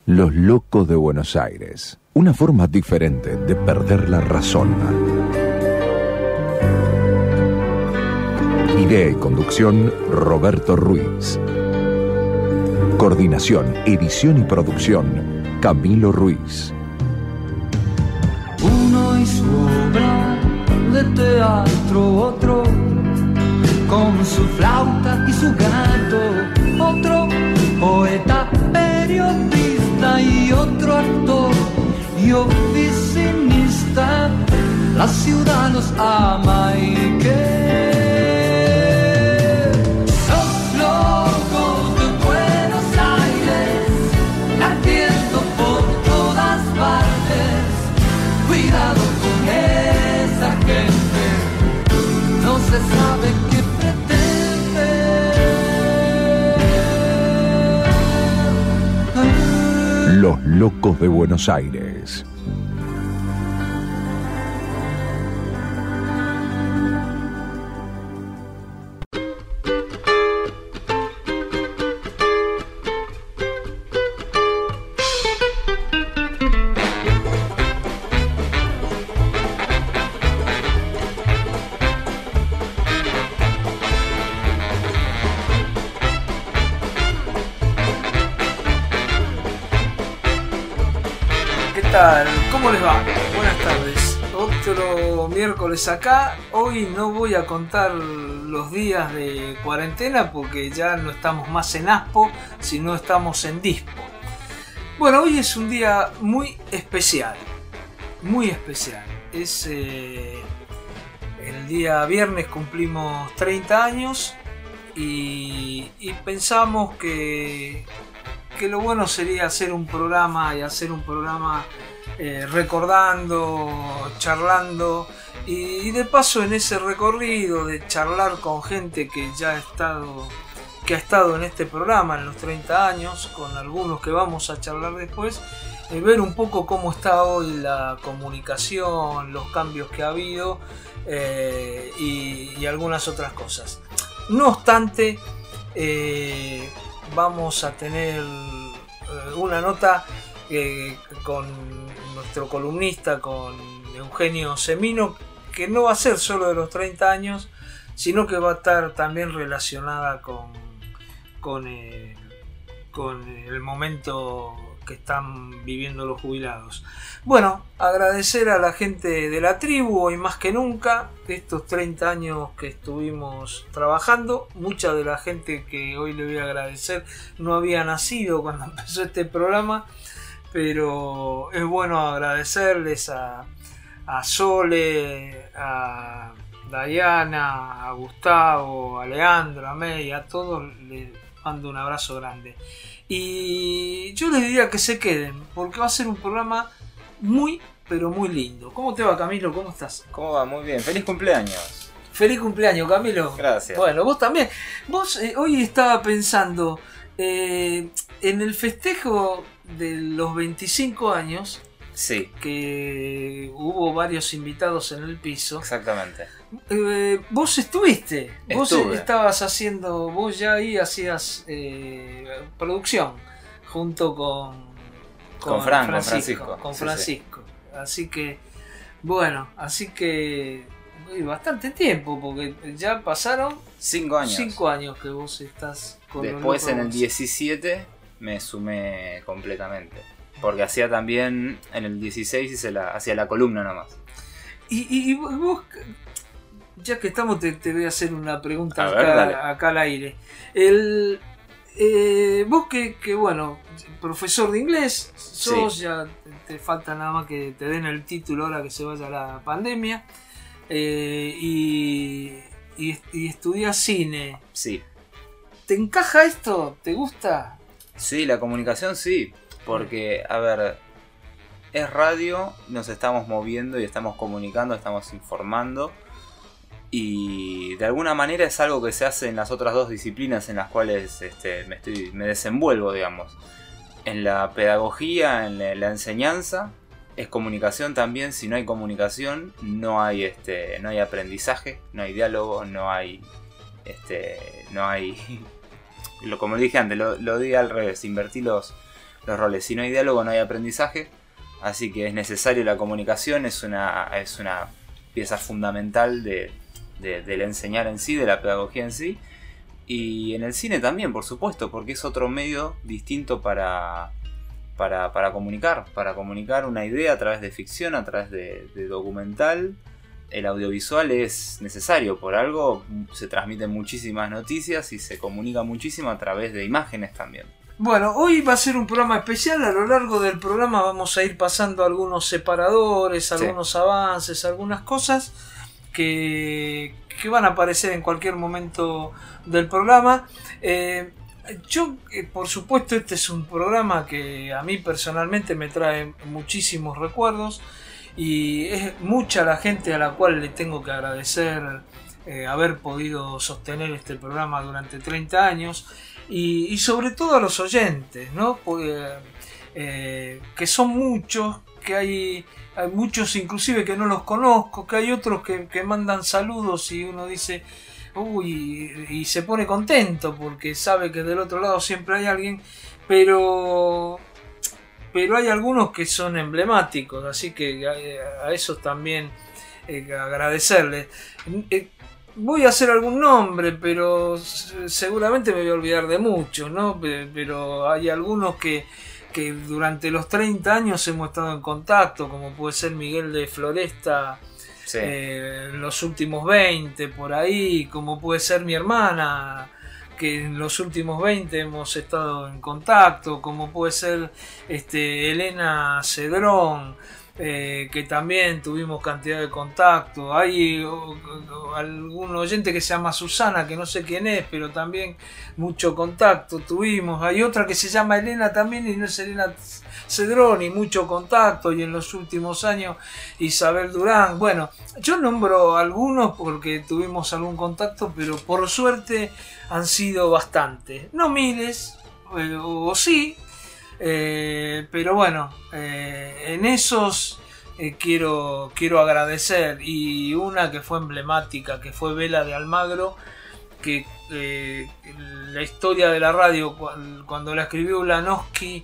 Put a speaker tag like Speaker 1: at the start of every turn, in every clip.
Speaker 1: Los locos de Buenos Aires. Una forma diferente de perder la razón. Idea y conducción, Roberto Ruiz. Coordinación, edición y producción, Camilo Ruiz.
Speaker 2: Uno y su obra de teatro, otro con su flauta y su gato, otro poeta, periodista y otro actor y oficinista. La ciudad los ama y que los locos de Buenos Aires latiendo por todas partes. Cuidado con esa gente, no se sabe qué pretende.
Speaker 1: Los locos de Buenos Aires.
Speaker 3: ¿Cómo les va? Buenas tardes. Otro miércoles acá. Hoy no voy a contar los días de cuarentena porque ya no estamos más en Aspo, sino estamos en Dispo. Bueno, hoy es un día muy especial. Muy especial. Es el día viernes, cumplimos 30 años y pensamos que lo bueno sería hacer un programa recordando, charlando y de paso en ese recorrido de charlar con gente que ha estado en este programa en los 30 años, con algunos que vamos a charlar después, ver un poco cómo está hoy la comunicación, los cambios que ha habido y algunas otras cosas. No obstante, vamos a tener una nota con nuestro columnista, con Eugenio Semino, que no va a ser solo de los 30 años, sino que va a estar también relacionada con el momento que están viviendo los jubilados. Bueno, agradecer a la gente de la tribu, hoy más que nunca, estos 30 años que estuvimos trabajando. Mucha de la gente que hoy le voy a agradecer no había nacido cuando empezó este programa, pero es bueno agradecerles a Sole, a Dayana, a Gustavo, a Leandro, a May, a todos les mando un abrazo grande. Y yo les diría que se queden, porque va a ser un programa muy, pero muy lindo. ¿Cómo te va, Camilo? ¿Cómo estás?
Speaker 4: ¿Cómo va? Muy bien. ¡Feliz cumpleaños!
Speaker 3: ¡Feliz cumpleaños, Camilo!
Speaker 4: Gracias.
Speaker 3: Bueno, vos también. Vos hoy estaba pensando en el festejo de los 25 años.
Speaker 4: Sí.
Speaker 3: Que hubo varios invitados en el piso.
Speaker 4: Exactamente.
Speaker 3: Vos estuviste. Vos
Speaker 4: Estuve.
Speaker 3: estabas haciendo. Vos ya ahí hacías producción. Junto con Francisco. Con Francisco. Sí. Así que. Bueno, bastante tiempo. Porque ya pasaron
Speaker 4: 5 años.
Speaker 3: 5 años que vos estás con
Speaker 4: Después en el 17 me sumé completamente. Porque hacía también, en el 16 hacía la columna nomás.
Speaker 3: Y vos, ya que estamos, te voy a hacer una pregunta acá al aire. Vos que bueno, profesor de inglés sos, sí. Ya te falta nada más que te den el título ahora que se vaya la pandemia. Y estudias cine.
Speaker 4: Sí.
Speaker 3: ¿Te encaja esto? ¿Te gusta?
Speaker 4: Sí, la comunicación sí. Porque, a ver, es radio, nos estamos moviendo y estamos comunicando, estamos informando. Y de alguna manera es algo que se hace en las otras dos disciplinas en las cuales me desenvuelvo, digamos. En la pedagogía, en la enseñanza, es comunicación también. Si no hay comunicación, no hay aprendizaje, no hay diálogo, no hay como dije antes, lo di al revés, invertí los los roles. Si no hay diálogo no hay aprendizaje, así que es necesario la comunicación, es una pieza fundamental del enseñar en sí, de la pedagogía en sí. Y en el cine también, por supuesto, porque es otro medio distinto para comunicar una idea a través de ficción, a través de documental. El audiovisual es necesario, por algo se transmiten muchísimas noticias y se comunica muchísimo a través de imágenes también.
Speaker 3: Bueno, hoy va a ser un programa especial. A lo largo del programa vamos a ir pasando algunos separadores, algunos avances, algunas cosas que van a aparecer en cualquier momento del programa. Por supuesto, este es un programa que a mí personalmente me trae muchísimos recuerdos y es mucha la gente a la cual le tengo que agradecer haber podido sostener este programa durante 30 años y sobre todo a los oyentes, ¿no? Que son muchos, que hay muchos inclusive que no los conozco, que hay otros que mandan saludos y uno dice uy, y se pone contento porque sabe que del otro lado siempre hay alguien, pero hay algunos que son emblemáticos, así que a esos también agradecerles. Voy a hacer algún nombre, pero seguramente me voy a olvidar de muchos, ¿no? Pero hay algunos que durante los 30 años hemos estado en contacto, como puede ser Miguel de Floresta, sí. Los últimos 20 por ahí, como puede ser mi hermana, que en los últimos 20 hemos estado en contacto, como puede ser Elena Cedrón, que también tuvimos cantidad de contacto. Hay algún oyente que se llama Susana, que no sé quién es, pero también mucho contacto tuvimos. Hay otra que se llama Elena también y no es Elena Cedrón, y mucho contacto. Y en los últimos años Isabel Durán. Bueno, yo nombro algunos porque tuvimos algún contacto, pero por suerte han sido bastantes, no miles, o sí. Pero bueno, en esos quiero agradecer, y una que fue emblemática, que fue Vela de Almagro, que la historia de la radio cuando la escribió Ulanowski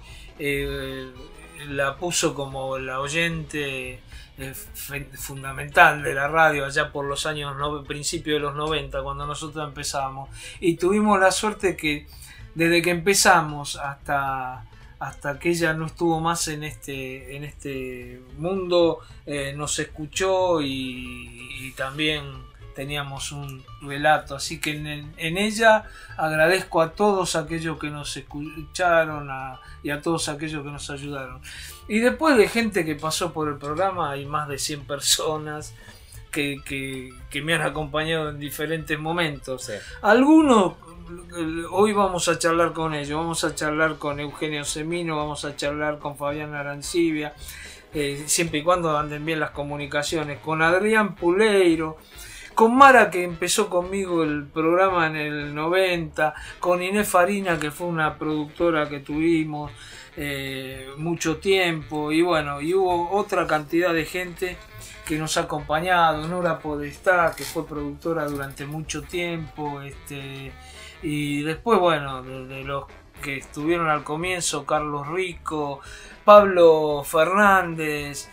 Speaker 3: la puso como la oyente fundamental de la radio allá por los años principios de los 90, cuando nosotros empezamos, y tuvimos la suerte que desde que empezamos hasta que ella no estuvo más en este mundo, nos escuchó y también teníamos un relato. Así que en ella agradezco a todos aquellos que nos escucharon y a todos aquellos que nos ayudaron. Y después de gente que pasó por el programa, hay más de 100 personas que me han acompañado en diferentes momentos. Sí. Algunos, hoy vamos a charlar con ellos, vamos a charlar con Eugenio Semino, vamos a charlar con Fabián Arancibia, siempre y cuando anden bien las comunicaciones, con Adrián Puleiro, con Mara, que empezó conmigo el programa en el 90, con Inés Farina, que fue una productora que tuvimos mucho tiempo, y bueno, y hubo otra cantidad de gente que nos ha acompañado. Nora Podestá, que fue productora durante mucho tiempo, y después, bueno, de los que estuvieron al comienzo, Carlos Rico, Pablo Fernández,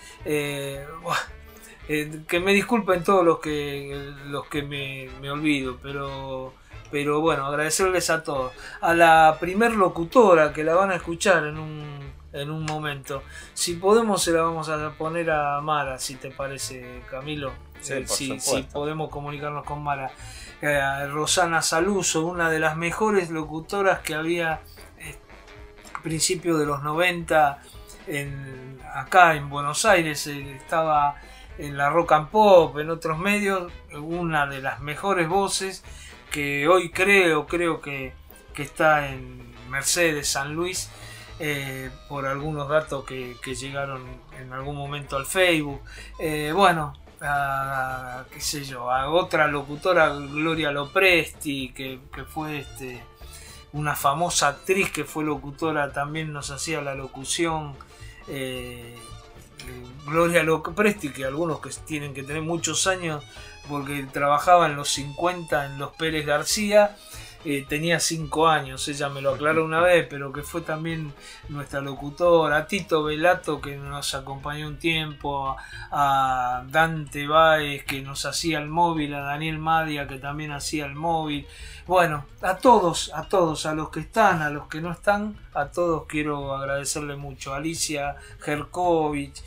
Speaker 3: que me disculpen todos los que me olvido, pero bueno, agradecerles a todos. A la primer locutora, que la van a escuchar en un momento, si podemos se la vamos a poner a Mara, si te parece, Camilo. Si podemos comunicarnos con Mara. Rosana Saluso, una de las mejores locutoras que había a principios de los 90 acá en Buenos Aires. Estaba en la Rock and Pop, en otros medios, una de las mejores voces, que hoy creo que está en Mercedes, San Luis, por algunos datos que llegaron en algún momento al Facebook. Bueno, qué sé yo, a otra locutora, Gloria Lopresti, que fue una famosa actriz que fue locutora, también nos hacía la locución. Gloria Lopresti, que algunos que tienen que tener muchos años porque trabajaba en los 50 en los Pérez García. Tenía 5 años, ella me lo aclaró una vez, pero que fue también nuestra locutora, a Tito Velato, que nos acompañó un tiempo, a Dante Báez, que nos hacía el móvil, a Daniel Madia, que también hacía el móvil. Bueno, a todos, a los que están, a los que no están, a todos quiero agradecerle mucho. Alicia Jerkovich,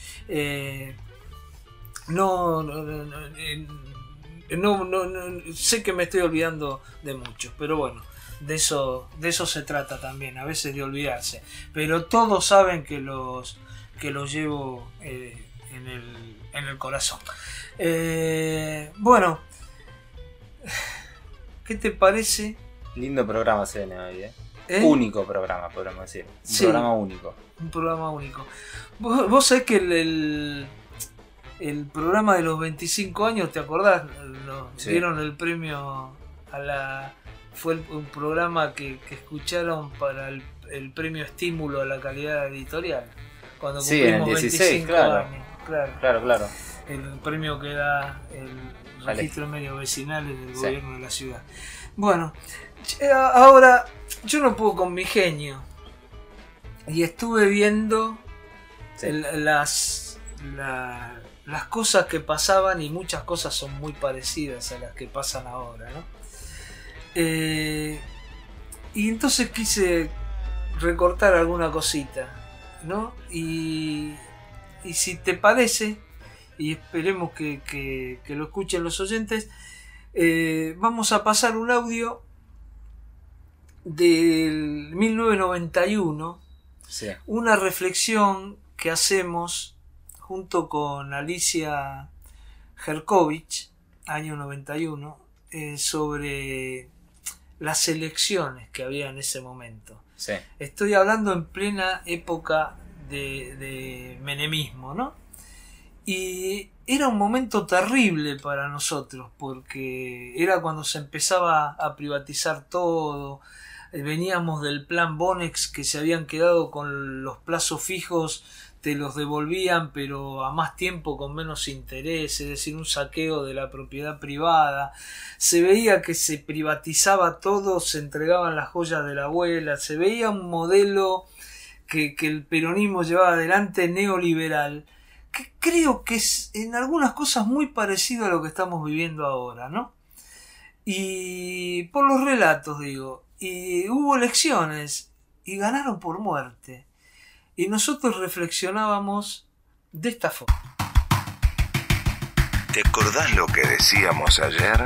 Speaker 3: no, sé que me estoy olvidando de muchos, pero bueno, de eso se trata también, a veces de olvidarse. Pero todos saben que los llevo en el corazón. Bueno, ¿qué te parece?
Speaker 4: Lindo programa se viene hoy, Único programa, podemos decir. Un programa único.
Speaker 3: Un programa único. Vos sabés que el programa de los 25 años, ¿te acordás? Dieron el premio fue un programa que escucharon para el premio estímulo a la calidad editorial. Cuando cumplimos
Speaker 4: en el 16,
Speaker 3: 25
Speaker 4: claro.
Speaker 3: años.
Speaker 4: Claro.
Speaker 3: El premio que da el registro de medios vecinales del gobierno de la ciudad. Bueno, ahora yo no puedo con mi genio. Y estuve viendo las cosas que pasaban, y muchas cosas son muy parecidas a las que pasan ahora, ¿no? Y entonces quise recortar alguna cosita, ¿no? Y si te parece, y esperemos que lo escuchen los oyentes, vamos a pasar un audio del 1991, una reflexión que hacemos junto con Alicia Jerkovich, año 91, sobre las elecciones que había en ese momento.
Speaker 4: Sí.
Speaker 3: Estoy hablando en plena época de menemismo, ¿no? Y era un momento terrible para nosotros, porque era cuando se empezaba a privatizar todo. Veníamos del plan Bonex, que se habían quedado con los plazos fijos, te los devolvían pero a más tiempo con menos interés, es decir, un saqueo de la propiedad privada. Se veía que se privatizaba todo, se entregaban las joyas de la abuela, se veía un modelo que el peronismo llevaba adelante, neoliberal, que creo que es en algunas cosas muy parecido a lo que estamos viviendo ahora, ¿no? Y por los relatos, digo, y hubo elecciones y ganaron por muerte. Y nosotros reflexionábamos de esta forma.
Speaker 1: ¿Te acordás lo que decíamos ayer?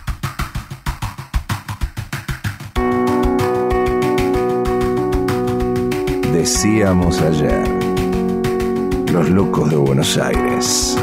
Speaker 1: Decíamos ayer, los locos de Buenos Aires.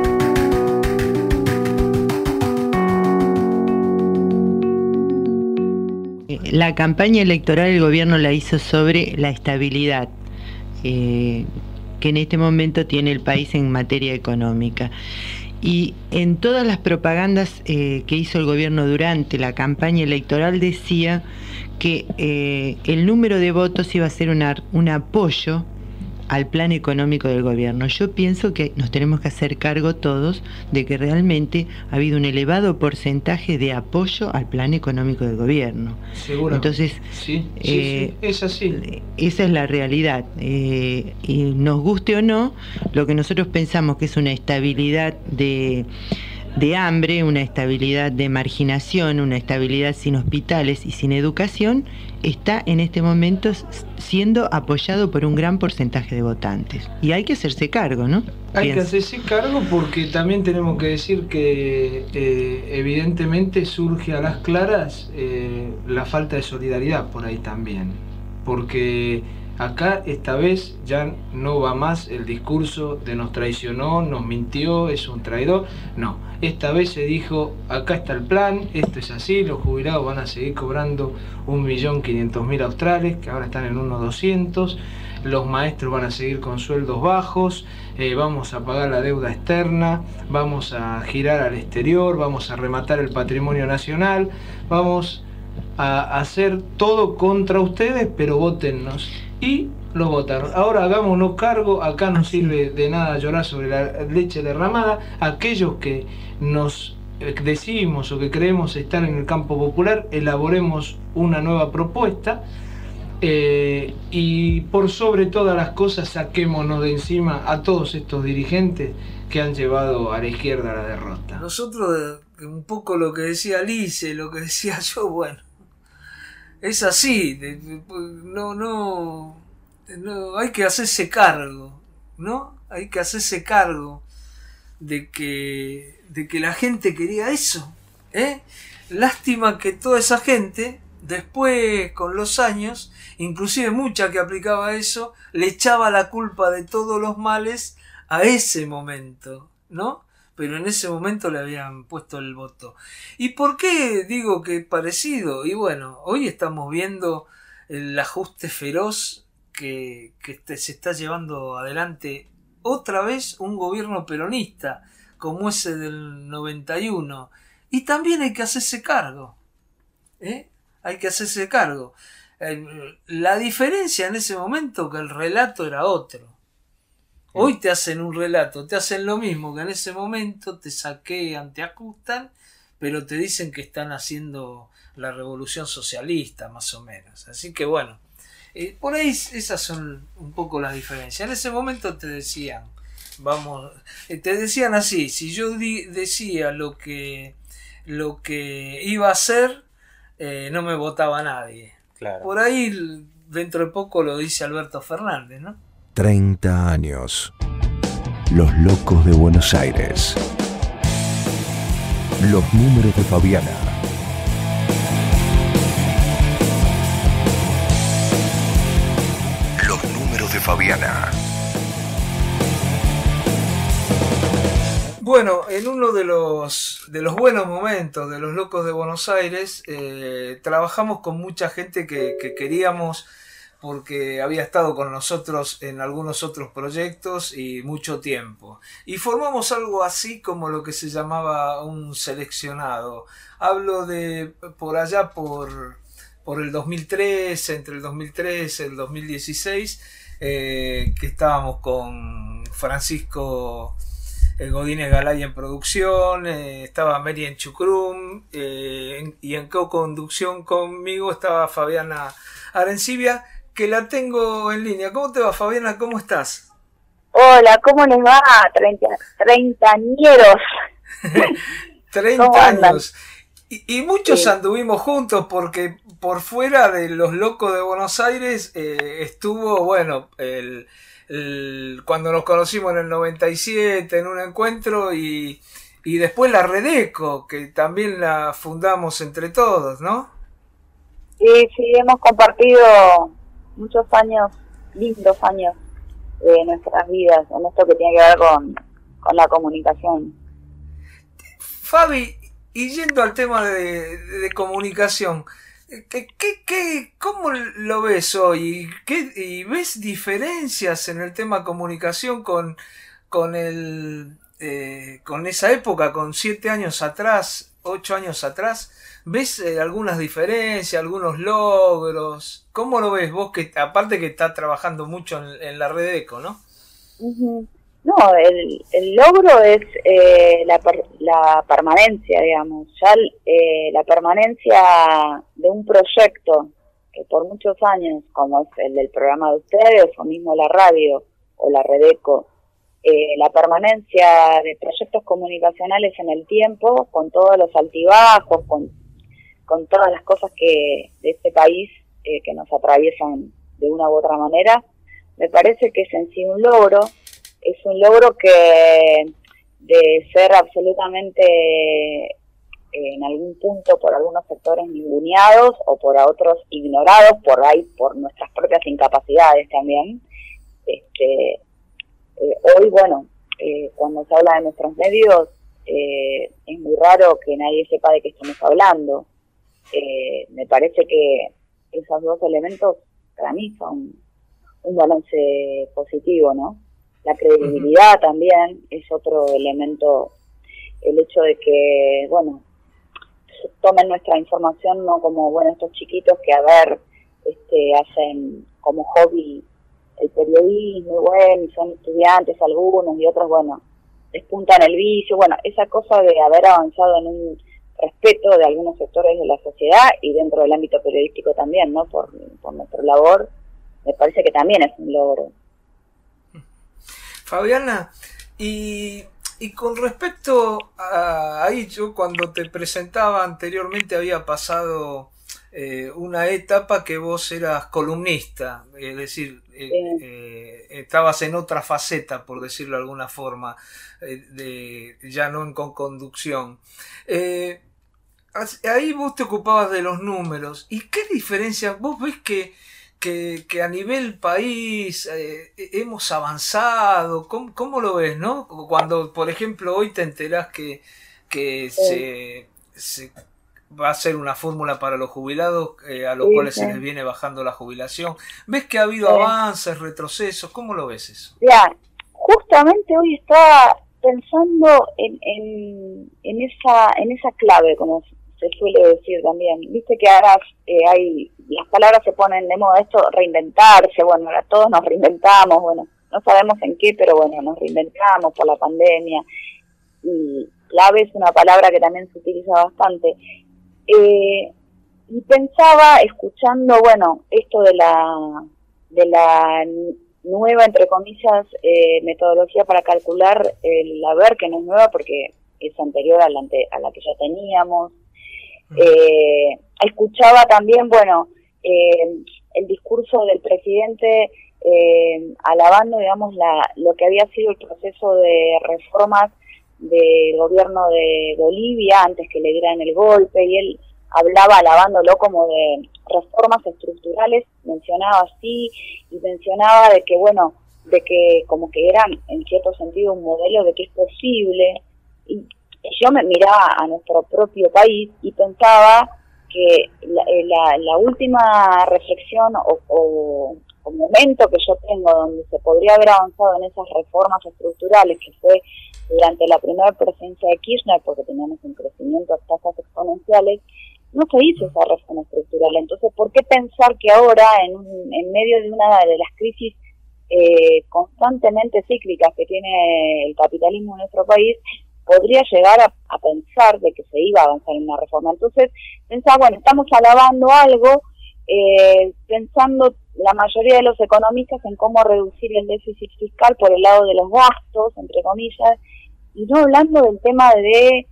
Speaker 5: La campaña electoral el gobierno la hizo sobre la estabilidad que en este momento tiene el país en materia económica. Y en todas las propagandas que hizo el gobierno durante la campaña electoral decía que el número de votos iba a ser un apoyo al plan económico del gobierno. Yo pienso que nos tenemos que hacer cargo todos de que realmente ha habido un elevado porcentaje de apoyo al plan económico del gobierno.
Speaker 3: Seguro.
Speaker 5: Entonces,
Speaker 3: sí, es así.
Speaker 5: Esa es la realidad. Y nos guste o no, lo que nosotros pensamos que es una estabilidad de hambre, una estabilidad de marginación, una estabilidad sin hospitales y sin educación, está en este momento siendo apoyado por un gran porcentaje de votantes. Y hay que hacerse cargo, ¿no?
Speaker 3: Hay que hacerse cargo, porque también tenemos que decir que evidentemente surge a las claras la falta de solidaridad por ahí también. Porque acá esta vez ya no va más el discurso de nos traicionó, nos mintió, es un traidor. No, esta vez se dijo, acá está el plan, esto es así, los jubilados van a seguir cobrando 1.500.000 australes, que ahora están en 1.200.000, los maestros van a seguir con sueldos bajos, vamos a pagar la deuda externa, vamos a girar al exterior, vamos a rematar el patrimonio nacional, vamos a hacer todo contra ustedes, pero votennos. Y lo votaron. Ahora hagámonos cargo, acá no sirve de nada llorar sobre la leche derramada. Aquellos que nos decimos o que creemos estar en el campo popular, elaboremos una nueva propuesta y por sobre todas las cosas saquémonos de encima a todos estos dirigentes que han llevado a la izquierda a la derrota. Nosotros, un poco lo que decía Alice, lo que decía yo, bueno, es así, no hay que hacerse cargo, ¿no? Hay que hacerse cargo de que la gente quería eso, ¿eh? Lástima que toda esa gente, después con los años, inclusive mucha que aplicaba eso, le echaba la culpa de todos los males a ese momento, ¿no? Pero en ese momento le habían puesto el voto. ¿Y por qué digo que es parecido? Y bueno, hoy estamos viendo el ajuste feroz que se está llevando adelante otra vez un gobierno peronista como ese del 91, y también hay que hacerse cargo, hay que hacerse cargo. La diferencia en ese momento que el relato era otro. Hoy te hacen un relato, te hacen lo mismo que en ese momento, te saquean, te ajustan, pero te dicen que están haciendo la revolución socialista, más o menos. Así que bueno, por ahí esas son un poco las diferencias. En ese momento te decían, te decían así, si yo decía lo que iba a hacer, no me votaba nadie.
Speaker 4: Claro.
Speaker 3: Por ahí dentro de poco lo dice Alberto Fernández, ¿no?
Speaker 1: 30 años. Los locos de Buenos Aires. Los números de Fabiana. Los números de Fabiana.
Speaker 3: Bueno, en uno de los buenos momentos de los locos de Buenos Aires, trabajamos con mucha gente que queríamos, porque había estado con nosotros en algunos otros proyectos y mucho tiempo. Y formamos algo así como lo que se llamaba un seleccionado. Hablo de por allá por el 2003, entre el 2003 y el 2016, que estábamos con Francisco Godínez Galay en producción, estaba Mary en Chucrum, y en co-conducción conmigo estaba Fabiana Arencibia, que la tengo en línea. ¿Cómo te va, Fabiana? ¿Cómo estás?
Speaker 6: Hola, ¿cómo les va? Treintañeros.
Speaker 3: 30 años. Y muchos anduvimos juntos, porque por fuera de los locos de Buenos Aires estuvo, bueno, cuando nos conocimos en el 97 en un encuentro, y después la Redeco, que también la fundamos entre todos, ¿no?
Speaker 6: Sí, hemos compartido muchos años, lindos años de nuestras vidas, en esto que tiene que ver con la comunicación.
Speaker 3: Fabi, y yendo al tema de comunicación, ¿cómo lo ves hoy? ¿Y ves diferencias en el tema comunicación con esa época, con 7 años atrás, 8 años atrás? ¿Ves algunas diferencias, algunos logros? ¿Cómo lo ves vos, que aparte que estás trabajando mucho en la Redeco, ¿no?
Speaker 6: Uh-huh. No, el logro es la permanencia, digamos. Ya la permanencia de un proyecto que por muchos años, como es el del programa de ustedes, o mismo la radio o la Redeco, la permanencia de proyectos comunicacionales en el tiempo, con todos los altibajos, con todas las cosas de este país que nos atraviesan de una u otra manera, me parece que es en sí un logro. Es un logro que, de ser absolutamente en algún punto por algunos sectores ninguneados o por a otros ignorados, por nuestras propias incapacidades también, hoy, bueno, cuando se habla de nuestros medios, es muy raro que nadie sepa de qué estamos hablando. Me parece que esos dos elementos para mí son un balance positivo, ¿no? La credibilidad también es otro elemento, el hecho de que, bueno, tomen nuestra información no como, bueno, estos chiquitos que hacen como hobby el periodismo, bueno, y son estudiantes algunos y otros, bueno, despunta en el vicio, bueno, esa cosa de haber avanzado en un respeto de algunos sectores de la sociedad y dentro del ámbito periodístico también, ¿no? Por nuestra labor, me parece que también es un logro.
Speaker 3: Fabiana, y con respecto a ahí, yo cuando te presentaba anteriormente había pasado una etapa que vos eras columnista, es decir, estabas en otra faceta, por decirlo de alguna forma, ya no en conducción. Ahí vos te ocupabas de los números. ¿Y qué diferencia? ¿Vos ves que a nivel país hemos avanzado? ¿Cómo lo ves, no? Cuando, por ejemplo, hoy te enterás que se va a ser una fórmula para los jubilados a los cuales se les viene bajando la jubilación. ¿Ves que ha habido avances, retrocesos? ¿Cómo lo ves eso?
Speaker 6: Ya, justamente hoy estaba pensando en esa clave, como se suele decir también. Viste que ahora las palabras se ponen de moda, esto, reinventarse, bueno, ahora todos nos reinventamos, bueno, no sabemos en qué, pero bueno, nos reinventamos por la pandemia, y clave es una palabra que también se utiliza bastante. Y pensaba, escuchando, bueno, esto de la nueva, entre comillas, metodología para calcular el haber, que no es nueva porque es anterior a la que ya teníamos. Escuchaba también, bueno, el discurso del presidente alabando, digamos, lo que había sido el proceso de reformas del gobierno de Bolivia antes que le dieran el golpe, y él hablaba alabándolo como de reformas estructurales, mencionaba así, y mencionaba de que, bueno, de que como que eran en cierto sentido un modelo de que es posible, y yo me miraba a nuestro propio país y pensaba que la última reflexión o momento que yo tengo donde se podría haber avanzado en esas reformas estructurales, que fue durante la primera presidencia de Kirchner, porque teníamos un crecimiento a tasas exponenciales, no se hizo esa reforma estructural. Entonces, ¿por qué pensar que ahora, en medio de una de las crisis constantemente cíclicas que tiene el capitalismo en nuestro país, podría llegar a pensar de que se iba a avanzar en una reforma? Entonces, pensaba, bueno, estamos alabando algo, pensando la mayoría de los economistas en cómo reducir el déficit fiscal por el lado de los gastos, entre comillas, y no hablando del tema de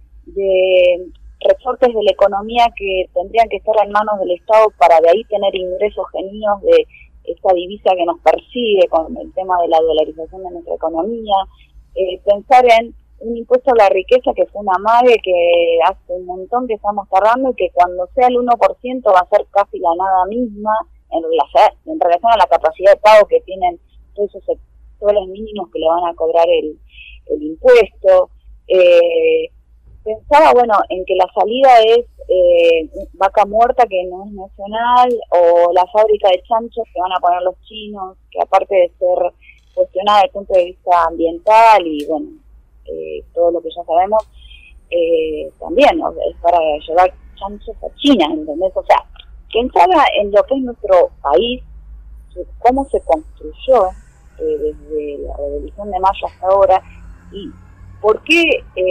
Speaker 6: resortes de la economía que tendrían que estar en manos del Estado para de ahí tener ingresos genuinos de esta divisa que nos persigue con el tema de la dolarización de nuestra economía, pensar en un impuesto a la riqueza que fue una amague que hace un montón que estamos tardando, y que cuando sea el 1% va a ser casi la nada misma en relación a la capacidad de pago que tienen todos esos sectores mínimos que le van a cobrar el impuesto. Pensaba, bueno, en que la salida es vaca muerta, que no es nacional, o la fábrica de chanchos que van a poner los chinos, que aparte de ser cuestionada desde el punto de vista ambiental y bueno, todo lo que ya sabemos, también, ¿no?, es para llevar chanchos a China, ¿entendés? O sea, pensaba en lo que es nuestro país, cómo se construyó desde la Revolución de Mayo hasta ahora, y por qué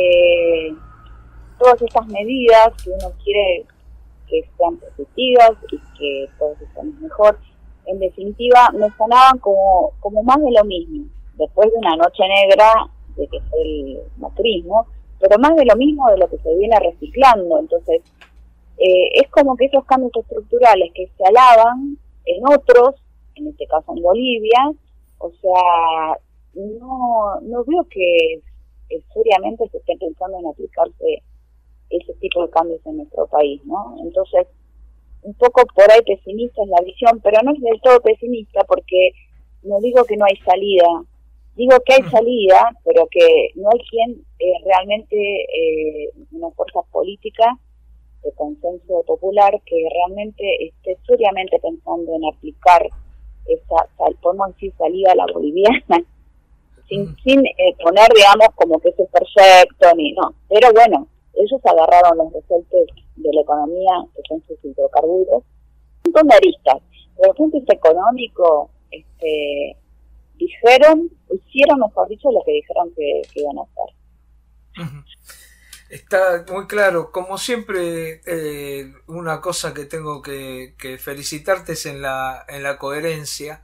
Speaker 6: todas estas medidas que uno quiere que sean positivas y que todos estemos mejor, en definitiva me sonaban como más de lo mismo, después de una noche negra de que fue el macrismo, pero más de lo mismo de lo que se viene reciclando. Entonces es como que esos cambios estructurales que se alaban en otros, en este caso en Bolivia, o sea, no veo que seriamente se esté pensando en aplicarse ese tipo de cambios en nuestro país, ¿no? Entonces, un poco por ahí pesimista es la visión, pero no es del todo pesimista, porque no digo que no hay salida, digo que hay salida, pero que no hay quien realmente, una fuerza política de consenso popular que realmente esté seriamente pensando en aplicar esa, podemos decir, salida a la boliviana, sin poner, digamos, como que eso es perfecto, ni no, pero bueno, ellos agarraron los resortes de la economía, que son sus hidrocarburos, un montón de aristas. Desde el punto de vista económico, hicieron, mejor dicho, lo que dijeron que iban a hacer.
Speaker 3: Ujú. Está muy claro. Como siempre, una cosa que tengo que felicitarte es en la coherencia.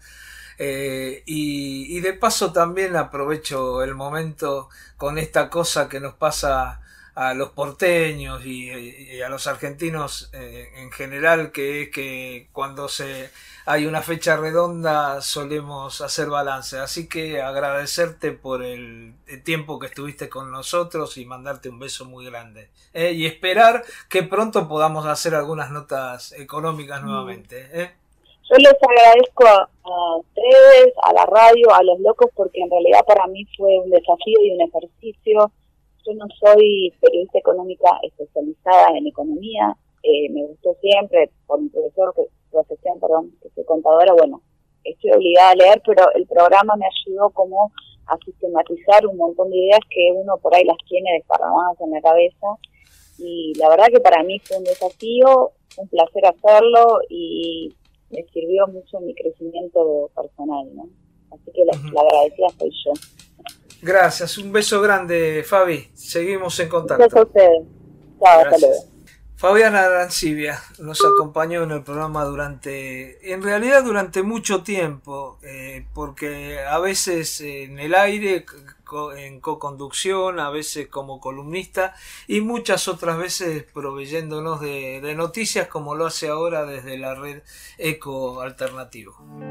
Speaker 3: Y de paso también aprovecho el momento con esta cosa que nos pasa a los porteños y a los argentinos en general, que es que cuando hay una fecha redonda solemos hacer balance. Así que agradecerte por el tiempo que estuviste con nosotros y mandarte un beso muy grande. Y esperar que pronto podamos hacer algunas notas económicas nuevamente.
Speaker 6: Yo les agradezco a ustedes, a la radio, a los locos, porque en realidad para mí fue un desafío y un ejercicio. Yo no soy periodista económica especializada en economía, me gustó siempre, por mi profesión, que soy contadora, bueno, estoy obligada a leer, pero el programa me ayudó como a sistematizar un montón de ideas que uno por ahí las tiene desparramadas en la cabeza, y la verdad que para mí fue un desafío, un placer hacerlo, y me sirvió mucho en mi crecimiento personal, ¿no? Así que la agradecida soy yo.
Speaker 3: Gracias, un beso grande, Fabi. Seguimos en contacto.
Speaker 6: Gracias a ustedes. Chao, hasta luego.
Speaker 3: Fabiana Arancibia nos acompañó en el programa durante mucho tiempo, porque a veces en el aire, en co-conducción, a veces como columnista y muchas otras veces proveyéndonos de noticias, como lo hace ahora desde la red Eco Alternativo.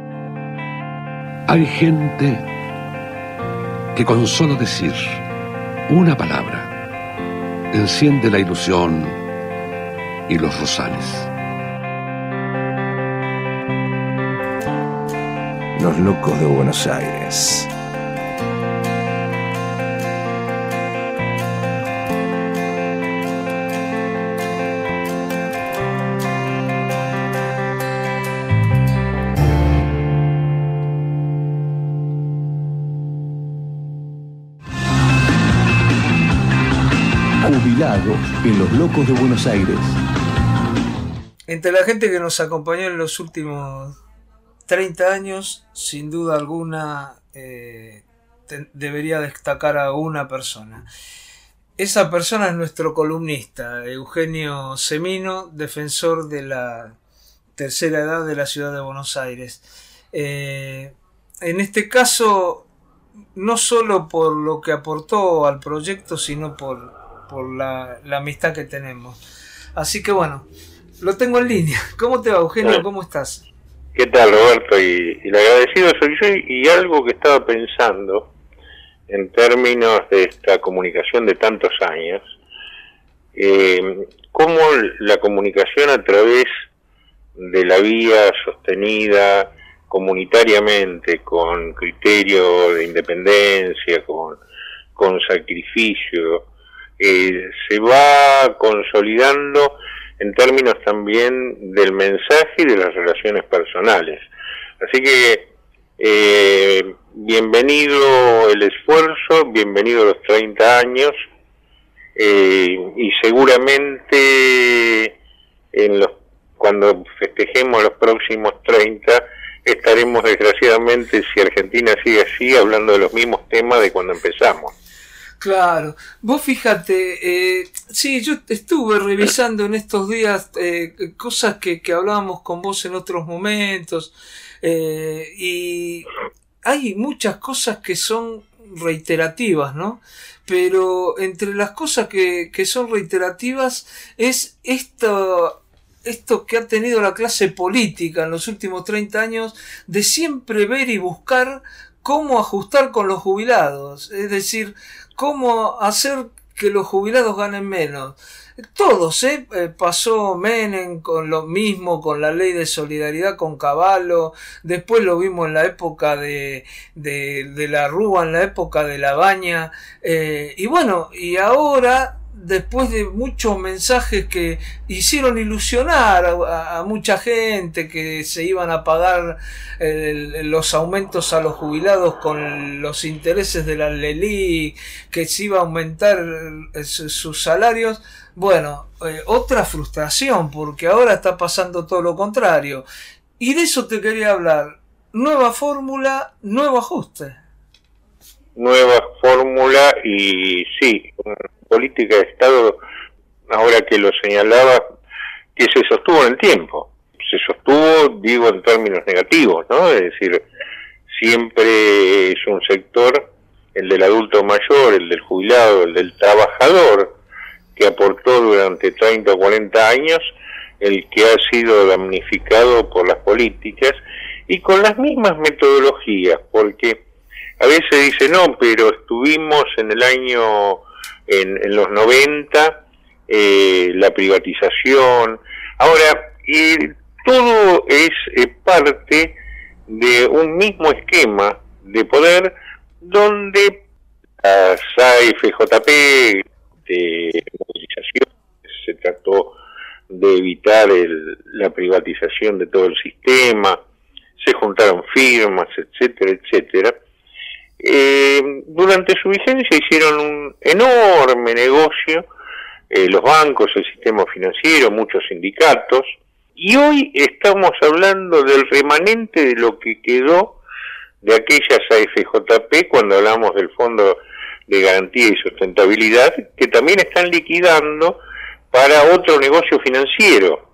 Speaker 7: Hay gente que con solo decir una palabra enciende la ilusión y los rosales.
Speaker 1: Los locos de Buenos Aires.
Speaker 8: Jubilados en Los Locos de Buenos Aires.
Speaker 3: Entre la gente que nos acompañó en los últimos 30 años, sin duda alguna, debería destacar a una persona. Esa persona es nuestro columnista, Eugenio Semino, defensor de la tercera edad de la ciudad de Buenos Aires. En este caso, no solo por lo que aportó al proyecto, sino por la amistad que tenemos. Así que bueno, lo tengo en línea. ¿Cómo te va, Eugenio? ¿Cómo estás?
Speaker 9: ¿Qué tal, Roberto? Y el agradecido soy yo, y algo que estaba pensando en términos de esta comunicación de tantos años, cómo la comunicación a través de la vía sostenida comunitariamente, con criterio de independencia, con sacrificio, se va consolidando en términos también del mensaje y de las relaciones personales. Así que bienvenido el esfuerzo, bienvenido los 30 años, y seguramente cuando festejemos los próximos 30 estaremos, desgraciadamente, si Argentina sigue así, hablando de los mismos temas de cuando empezamos.
Speaker 3: Claro, vos fíjate, sí, yo estuve revisando en estos días cosas que hablábamos con vos en otros momentos, y hay muchas cosas que son reiterativas, ¿no? Pero entre las cosas que son reiterativas es esto que ha tenido la clase política en los últimos 30 años, de siempre ver y buscar cómo ajustar con los jubilados, es decir, cómo hacer que los jubilados ganen menos. Todos, pasó Menem con lo mismo, con la ley de solidaridad con Cavallo, después lo vimos en la época de la Rúa, en la época de la Baña, y bueno, y ahora, después de muchos mensajes que hicieron ilusionar a mucha gente que se iban a pagar los aumentos a los jubilados con los intereses de la LELIC, que se iba a aumentar sus salarios. Bueno, otra frustración, porque ahora está pasando todo lo contrario. Y de eso te quería hablar. Nueva fórmula, nuevo ajuste.
Speaker 9: Nueva fórmula, y sí, política de Estado, ahora que lo señalaba, que se sostuvo en el tiempo. Se sostuvo, digo, en términos negativos, ¿no? Es decir, siempre es un sector, el del adulto mayor, el del jubilado, el del trabajador, que aportó durante 30 o 40 años, el que ha sido damnificado por las políticas, y con las mismas metodologías, porque a veces dice, no, pero estuvimos en el año, en los 90, la privatización. Ahora, todo es parte de un mismo esquema de poder, donde las AFJP de movilización se trató de evitar la privatización de todo el sistema, se juntaron firmas, etcétera, etcétera. Durante su vigencia hicieron un enorme negocio, los bancos, el sistema financiero, muchos sindicatos, y hoy estamos hablando del remanente de lo que quedó de aquellas AFJP cuando hablamos del Fondo de Garantía y Sustentabilidad, que también están liquidando para otro negocio financiero.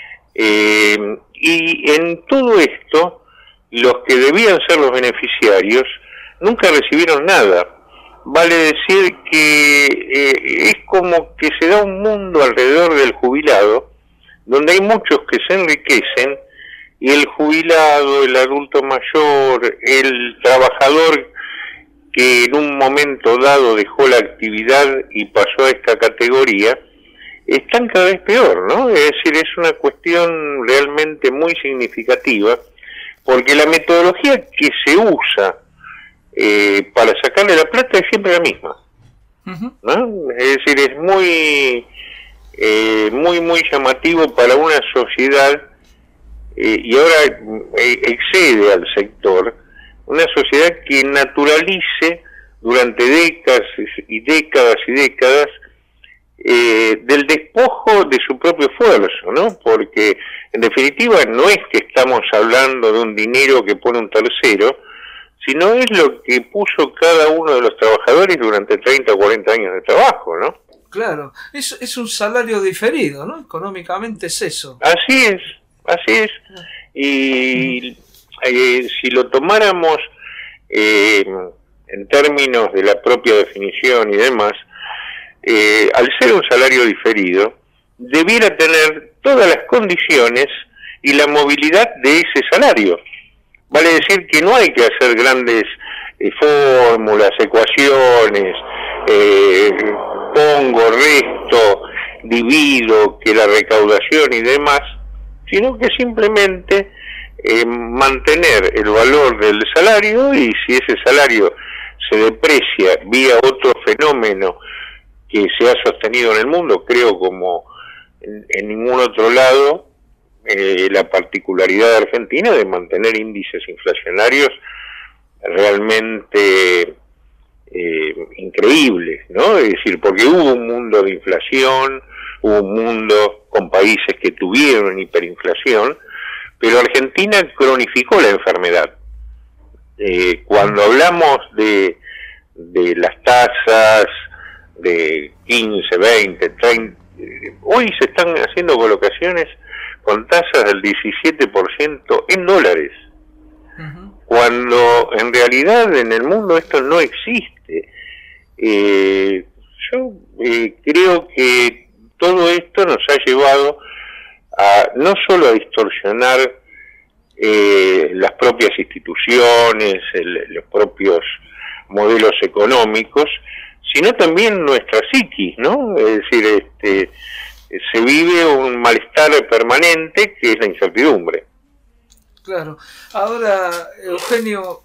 Speaker 9: Y en todo esto, los que debían ser los beneficiarios nunca recibieron nada. Vale decir que es como que se da un mundo alrededor del jubilado, donde hay muchos que se enriquecen, y el jubilado, el adulto mayor, el trabajador que en un momento dado dejó la actividad y pasó a esta categoría, están cada vez peor, ¿no? Es decir, es una cuestión realmente muy significativa, porque la metodología que se usa para sacarle la plata es siempre la misma, ¿no? Es decir, es muy llamativo para una sociedad, y ahora excede al sector, una sociedad que naturalice durante décadas y décadas y décadas del despojo de su propio esfuerzo, ¿no? Porque en definitiva no es que estamos hablando de un dinero que pone un tercero, sino es lo que puso cada uno de los trabajadores durante 30 o 40 años de trabajo, ¿no?
Speaker 3: Claro, es un salario diferido, ¿no? Económicamente es eso.
Speaker 9: Así es, así es. Y si lo tomáramos en términos de la propia definición y demás, al ser un salario diferido, debiera tener todas las condiciones y la movilidad de ese salario. Vale decir que no hay que hacer grandes fórmulas, ecuaciones, pongo, resto, divido, que la recaudación y demás, sino que simplemente mantener el valor del salario, y si ese salario se deprecia vía otro fenómeno que se ha sostenido en el mundo, creo como en ningún otro lado, la particularidad de Argentina de mantener índices inflacionarios realmente increíbles, ¿no? Es decir, porque hubo un mundo de inflación, hubo un mundo con países que tuvieron hiperinflación, pero Argentina cronificó la enfermedad. Cuando hablamos de las tasas de 15, 20, 30, hoy se están haciendo colocaciones con tasas del 17% en dólares, cuando en realidad en el mundo esto no existe. Yo creo que todo esto nos ha llevado a no solo a distorsionar las propias instituciones, los propios modelos económicos, sino también nuestra psiquis, ¿no? Es decir, se vive un malestar permanente que es la incertidumbre.
Speaker 3: Claro. Ahora, Eugenio,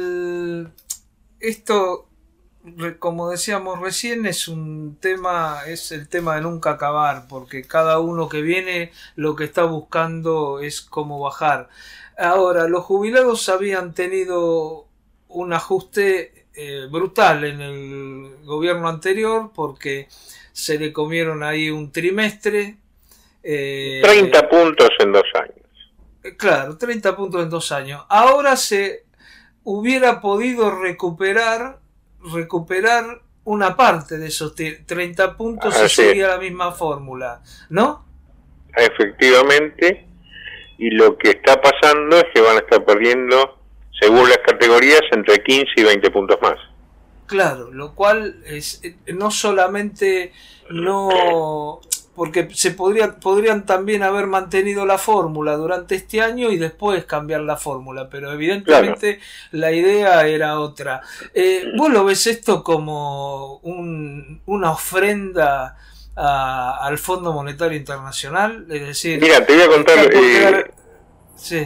Speaker 3: esto, como decíamos recién, es el tema de nunca acabar, porque cada uno que viene lo que está buscando es cómo bajar. Ahora, los jubilados habían tenido un ajuste brutal en el gobierno anterior, porque se le comieron ahí un trimestre.
Speaker 9: 30 puntos en 2 años.
Speaker 3: Claro, 30 puntos en 2 años. Ahora se hubiera podido recuperar una parte de esos 30 puntos
Speaker 9: Así
Speaker 3: y sería la misma fórmula, ¿no?
Speaker 9: Efectivamente, y lo que está pasando es que van a estar perdiendo, según las categorías, entre 15 y 20 puntos más.
Speaker 3: Claro, lo cual es no solamente no, porque podrían también haber mantenido la fórmula durante este año y después cambiar la fórmula, pero evidentemente la idea era otra. ¿Vos lo ves esto como una ofrenda al Fondo Monetario Internacional? Es decir,
Speaker 9: mira, te voy a contar
Speaker 3: sí,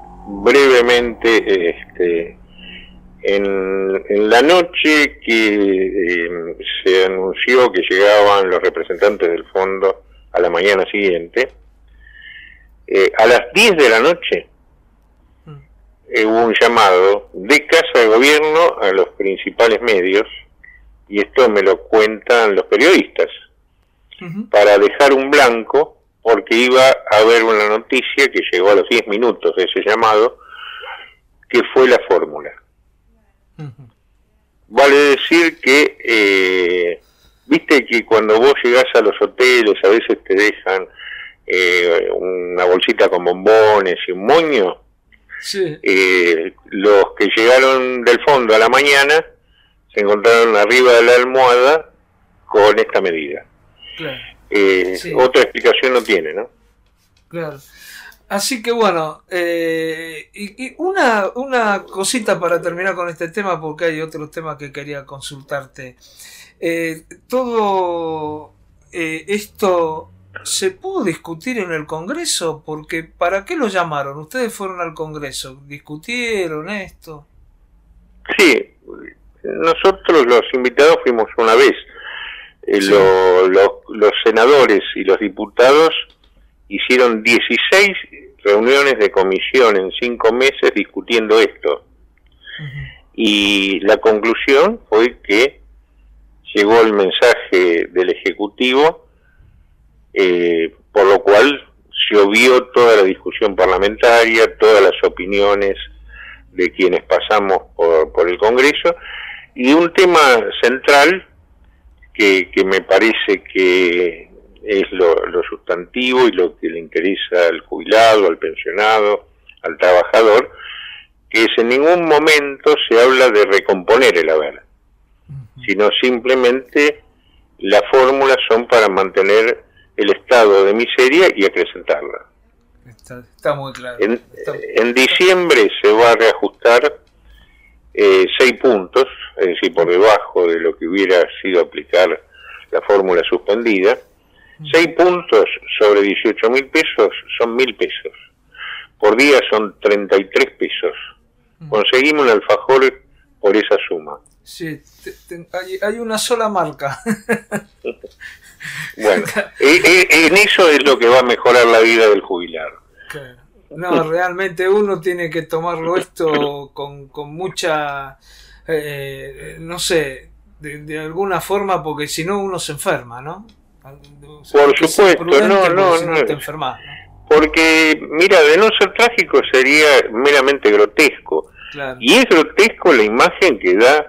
Speaker 9: brevemente, en la noche que se anunció que llegaban los representantes del fondo a la mañana siguiente, a las 10 de la noche hubo un llamado de Casa de Gobierno a los principales medios, y esto me lo cuentan los periodistas, para dejar un blanco, porque iba a haber una noticia que llegó a los 10 minutos de ese llamado, que fue la fórmula. Vale decir que, viste que cuando vos llegás a los hoteles a veces te dejan una bolsita con bombones y un moño.
Speaker 3: sí.
Speaker 9: Los que llegaron del fondo a la mañana se encontraron arriba de la almohada con esta medida.
Speaker 3: Claro. Sí.
Speaker 9: Otra explicación no tiene, ¿no?
Speaker 3: Claro. Así que bueno, y una cosita para terminar con este tema, porque hay otro tema que quería consultarte. Todo esto se pudo discutir en el Congreso, porque ¿para qué lo llamaron? Ustedes fueron al Congreso, discutieron esto.
Speaker 9: Sí, nosotros los invitados fuimos una vez.
Speaker 3: Sí.
Speaker 9: Los senadores y los diputados hicieron 16 reuniones de comisión en 5 meses discutiendo esto. Y la conclusión fue que llegó el mensaje del Ejecutivo, por lo cual se obvió toda la discusión parlamentaria, todas las opiniones de quienes pasamos por el Congreso, y un tema central que me parece que es lo sustantivo y lo que le interesa al jubilado, al pensionado, al trabajador, que es en ningún momento se habla de recomponer el haber, sino simplemente las fórmulas son para mantener el estado de miseria y acrecentarla.
Speaker 3: Está muy claro.
Speaker 9: En diciembre se va a reajustar 6 puntos, es decir, por debajo de lo que hubiera sido aplicar la fórmula suspendida. 6 puntos sobre 18.000 pesos son 1.000 pesos. Por día son 33 pesos. Conseguimos un alfajor por esa suma.
Speaker 3: Sí, hay una sola marca.
Speaker 9: Bueno, en eso es lo que va a mejorar la vida del jubilado.
Speaker 3: Claro. No, realmente uno tiene que tomarlo esto con mucha, no sé, de alguna forma, porque si no uno se enferma, ¿no? O sea,
Speaker 9: por supuesto, no
Speaker 3: te enfermas, ¿no?
Speaker 9: Porque, mira, de no ser trágico sería meramente grotesco.
Speaker 3: Claro.
Speaker 9: Y es grotesco la imagen que da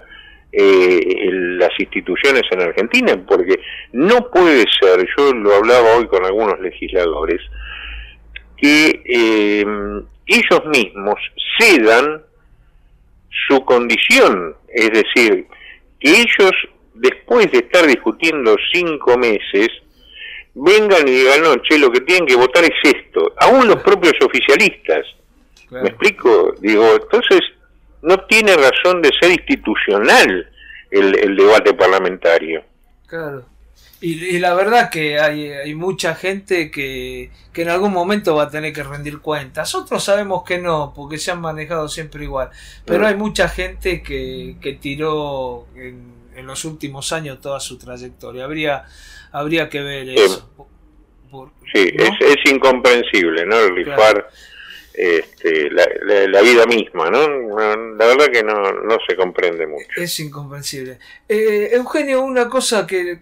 Speaker 9: las instituciones en Argentina, porque no puede ser, yo lo hablaba hoy con algunos legisladores, que ellos mismos cedan su condición, es decir, que ellos, después de estar discutiendo 5 meses, vengan y digan, no, che, lo que tienen que votar es esto, aún los propios oficialistas. Claro. ¿Me explico? Digo, entonces no tiene razón de ser institucional el debate parlamentario.
Speaker 3: Claro. Y la verdad que hay mucha gente que en algún momento va a tener que rendir cuentas. Otros sabemos que no, porque se han manejado siempre igual. Pero hay mucha gente que tiró en los últimos años toda su trayectoria. Habría que ver eso.
Speaker 9: Sí, ¿no? Es incomprensible, ¿no? El rifar,
Speaker 3: claro,
Speaker 9: la vida misma, ¿no? La verdad que no se comprende mucho.
Speaker 3: Es incomprensible. Eugenio, una cosa que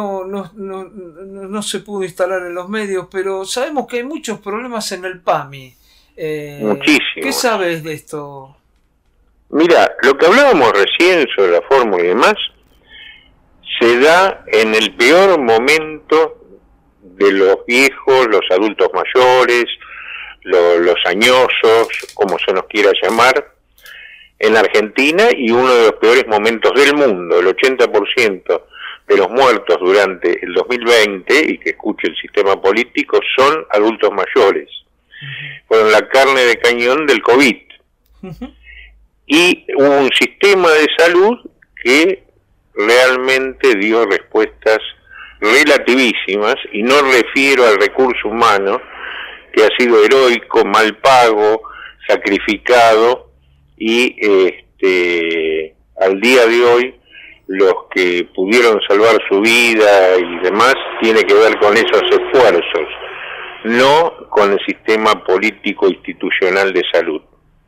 Speaker 3: no se pudo instalar en los medios, pero sabemos que hay muchos problemas en el PAMI.
Speaker 9: Muchísimo.
Speaker 3: ¿Qué sabes de esto?
Speaker 9: Mira, lo que hablábamos recién sobre la fórmula y demás, se da en el peor momento de los viejos, los adultos mayores, los añosos, como se nos quiera llamar, en la Argentina, y uno de los peores momentos del mundo. El 80% de los muertos durante el 2020, y que escuche el sistema político, son adultos mayores. Fueron la carne de cañón del COVID. Y hubo un sistema de salud que realmente dio respuestas relativísimas, y no refiero al recurso humano, que ha sido heroico, mal pago, sacrificado, y al día de hoy los que pudieron salvar su vida y demás tiene que ver con esos esfuerzos, no con el sistema político institucional de salud.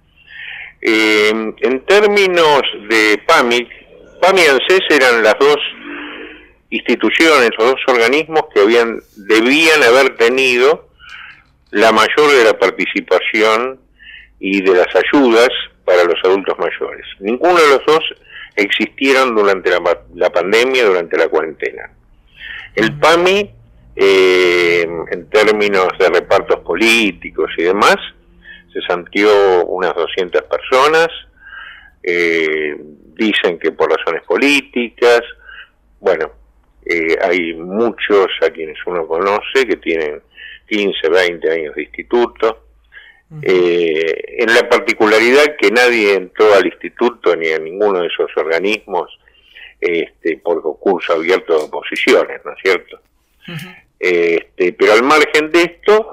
Speaker 9: En términos de PAMI y ANSES eran las dos instituciones, los dos organismos que debían haber tenido la mayor de la participación y de las ayudas para los adultos mayores. Ninguno de los dos existieron durante la pandemia, durante la cuarentena. El PAMI, en términos de repartos políticos y demás, se santió unas 200 personas, dicen que por razones políticas. Bueno, hay muchos a quienes uno conoce que tienen 15, 20 años de instituto. En la particularidad que nadie entró al instituto ni a ninguno de esos organismos por concurso abierto de oposiciones, ¿no es cierto? Pero al margen de esto,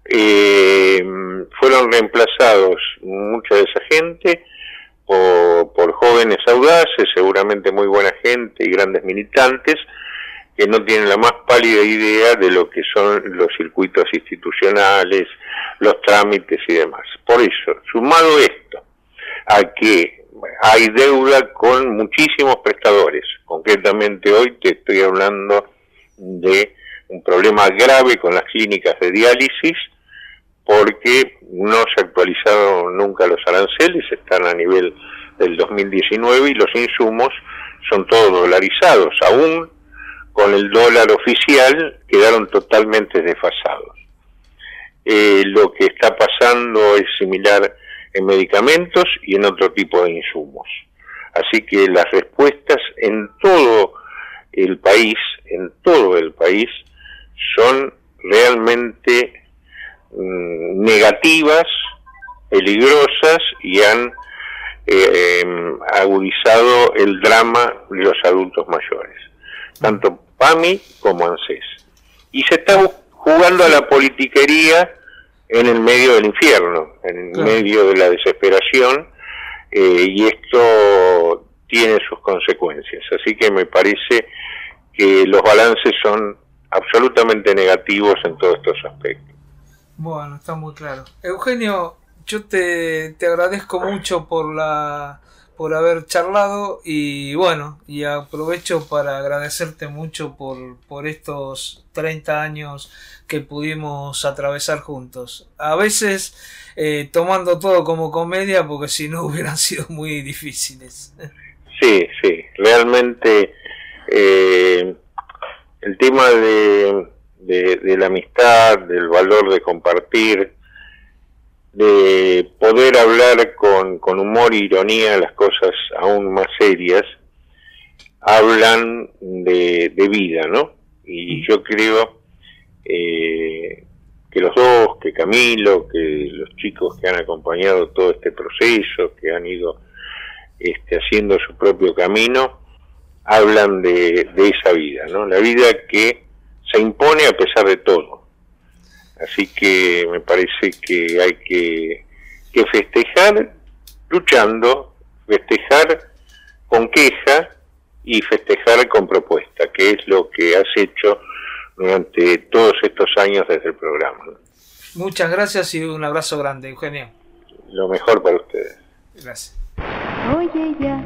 Speaker 9: fueron reemplazados mucha de esa gente por jóvenes audaces, seguramente muy buena gente y grandes militantes, que no tienen la más pálida idea de lo que son los circuitos institucionales, los trámites y demás. Por eso, sumado esto a que hay deuda con muchísimos prestadores, concretamente hoy te estoy hablando de un problema grave con las clínicas de diálisis, porque no se actualizaron nunca los aranceles, están a nivel del 2019 y los insumos son todos dolarizados, aún con el dólar oficial quedaron totalmente desfasados. Lo que está pasando es similar en medicamentos y en otro tipo de insumos. Así que las respuestas en todo el país, son realmente negativas, peligrosas, y han agudizado el drama de los adultos mayores, tanto PAMI como ANSES. Y se está jugando a la politiquería en el medio del infierno, en el medio de la desesperación, y esto tiene sus consecuencias. Así que me parece que los balances son absolutamente negativos en todos estos aspectos.
Speaker 3: Bueno, está muy claro. Eugenio, yo te agradezco mucho por haber charlado, y bueno, y aprovecho para agradecerte mucho por estos 30 años que pudimos atravesar juntos. A veces tomando todo como comedia, porque si no hubieran sido muy difíciles.
Speaker 9: Sí, realmente el tema de la amistad, del valor de compartir, de poder hablar con humor e ironía las cosas aún más serias, hablan de vida, ¿no? Y yo creo que los dos, que Camilo, que los chicos que han acompañado todo este proceso, que han ido haciendo su propio camino, hablan de esa vida, ¿no? La vida que se impone a pesar de todo. Así que me parece que hay que festejar luchando, festejar con queja y festejar con propuesta, que es lo que has hecho durante todos estos años desde el programa, ¿no?
Speaker 3: Muchas gracias y un abrazo grande, Eugenio.
Speaker 9: Lo mejor para ustedes.
Speaker 3: Gracias.
Speaker 10: Oye, ya.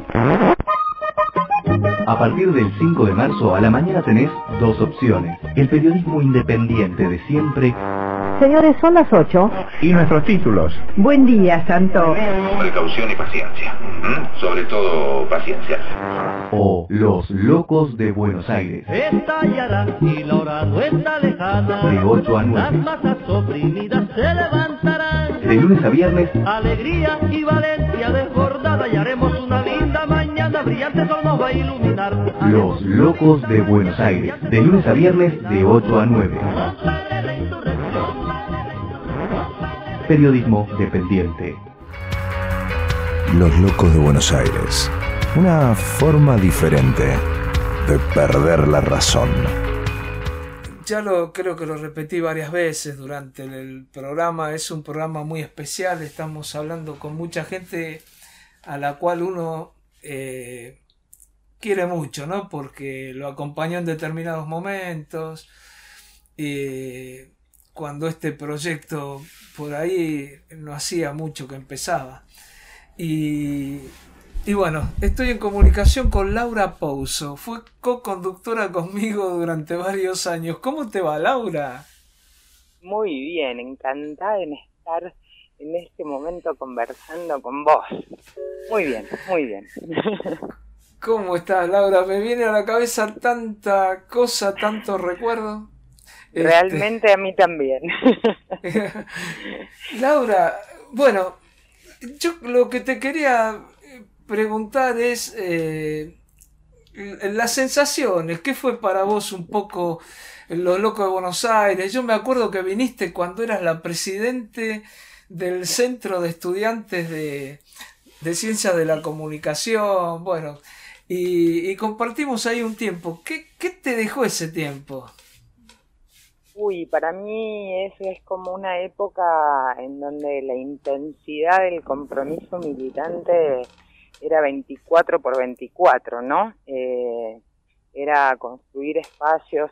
Speaker 8: A partir del 5 de marzo a la mañana tenés dos opciones. El periodismo independiente de siempre.
Speaker 10: Señores, son las 8.
Speaker 8: Y nuestros títulos.
Speaker 10: Buen día, Santo.
Speaker 11: Precaución y paciencia. Sobre todo paciencia.
Speaker 8: o Los Locos de Buenos Aires.
Speaker 11: Estallarán y la hora no está lejana.
Speaker 8: De 8 a 9.
Speaker 11: Las masas oprimidas se levantarán.
Speaker 8: De lunes a viernes.
Speaker 11: Alegría y valencia desbordada y haremos una linda mañana. Brillante sol nos va a iluminar.
Speaker 8: Los Locos de Buenos Aires. De lunes a viernes de 8 a 9. Periodismo dependiente.
Speaker 1: Los Locos de Buenos Aires. Una forma diferente de perder la razón.
Speaker 3: Creo que lo repetí varias veces durante el programa. Es un programa muy especial. Estamos hablando con mucha gente a la cual uno quiere mucho, ¿no? Porque lo acompañó en determinados momentos. Cuando este proyecto por ahí no hacía mucho que empezaba. Y bueno, estoy en comunicación con Laura Pouso. Fue co-conductora conmigo durante varios años. ¿Cómo te va, Laura?
Speaker 12: Muy bien, encantada en estar en este momento conversando con vos. Muy bien, muy bien.
Speaker 3: ¿Cómo estás, Laura? Me viene a la cabeza tanta cosa, tanto recuerdo.
Speaker 12: Realmente a mí también.
Speaker 3: Laura, bueno, yo lo que te quería preguntar es las sensaciones. ¿Qué fue para vos un poco Los Locos de Buenos Aires? Yo me acuerdo que viniste cuando eras la presidente del Centro de Estudiantes de Ciencias de la Comunicación. Bueno, y compartimos ahí un tiempo. ¿Qué te dejó ese tiempo?
Speaker 12: Uy, para mí es como una época en donde la intensidad del compromiso militante era 24/24, ¿no? Era construir espacios,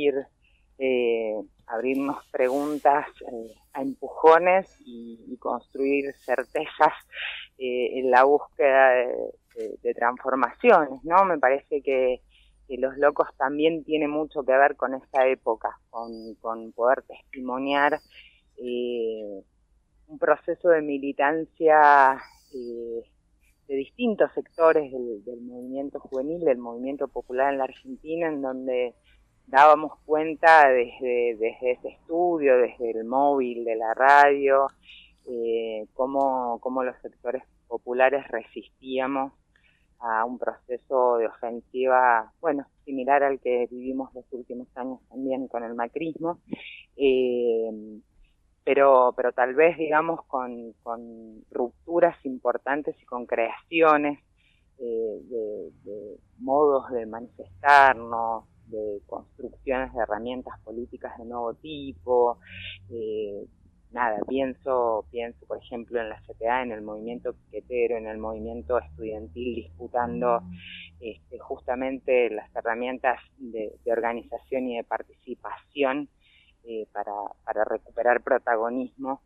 Speaker 12: abrirnos preguntas a empujones y construir certezas en la búsqueda de transformaciones, ¿no? Me parece que Los Locos también tiene mucho que ver con esa época, con poder testimoniar un proceso de militancia de distintos sectores del movimiento juvenil, del movimiento popular en la Argentina, en donde dábamos cuenta desde ese estudio, desde el móvil, de la radio, cómo los sectores populares resistíamos a un proceso de ofensiva, bueno, similar al que vivimos los últimos años también con el macrismo, pero tal vez, digamos, con rupturas importantes y con creaciones de modos de manifestarnos, de construcciones de herramientas políticas de nuevo tipo. Pienso, por ejemplo, en la CTA, en el movimiento piquetero, en el movimiento estudiantil, disputando justamente las herramientas de organización y de participación para recuperar protagonismo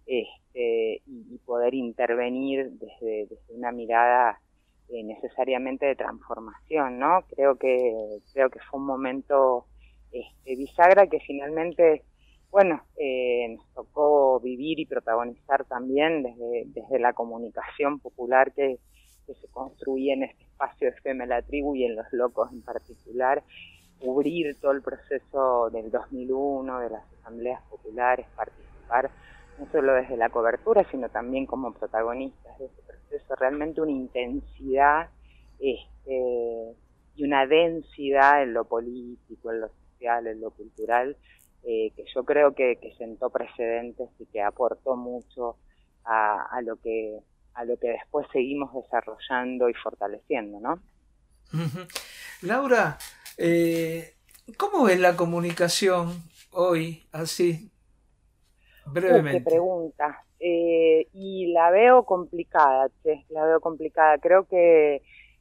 Speaker 12: y poder intervenir desde una mirada necesariamente de transformación, ¿no? Creo que fue un momento bisagra que finalmente, bueno, nos tocó vivir y protagonizar también desde la comunicación popular que se construía en este espacio de FM La Tribu y en Los Locos en particular, cubrir todo el proceso del 2001, de las asambleas populares, participar no solo desde la cobertura, sino también como protagonistas de ese proceso, realmente una intensidad y una densidad en lo político, en lo social, en lo cultural, que yo creo que sentó precedentes y que aportó mucho a lo que después seguimos desarrollando y fortaleciendo, ¿no?
Speaker 3: Laura, ¿cómo ves la comunicación hoy, así, brevemente?
Speaker 12: Qué pregunta. Y la veo complicada, la veo complicada. Creo que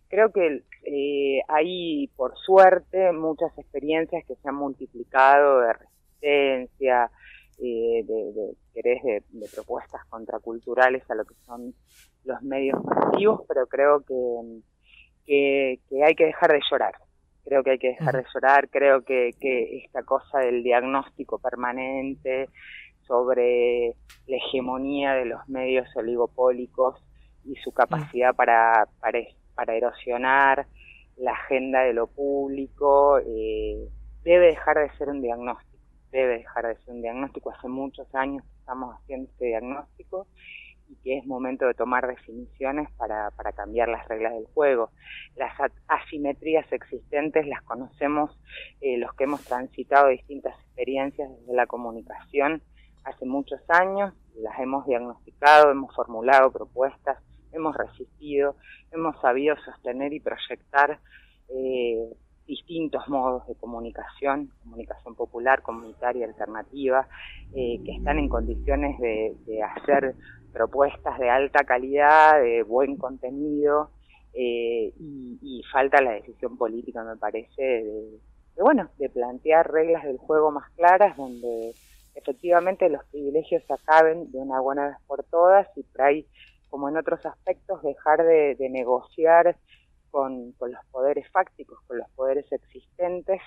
Speaker 12: hay, por suerte, muchas experiencias que se han multiplicado de resistencia, de propuestas contraculturales a lo que son los medios masivos, pero creo que hay que dejar de llorar. Creo que hay que dejar de llorar, creo que esta cosa del diagnóstico permanente sobre la hegemonía de los medios oligopólicos y su capacidad para erosionar la agenda de lo público, debe dejar de ser un diagnóstico, hace muchos años que estamos haciendo este diagnóstico y que es momento de tomar definiciones para cambiar las reglas del juego. Las asimetrías existentes las conocemos los que hemos transitado distintas experiencias desde la comunicación hace muchos años, las hemos diagnosticado, hemos formulado propuestas, hemos resistido, hemos sabido sostener y proyectar distintos modos de comunicación popular, comunitaria, alternativa, que están en condiciones de hacer propuestas de alta calidad, de buen contenido, y falta la decisión política, me parece, de plantear reglas del juego más claras, donde efectivamente los privilegios acaben de una buena vez por todas, y por ahí, como en otros aspectos, dejar de negociar con los poderes fácticos, con los poderes existentes,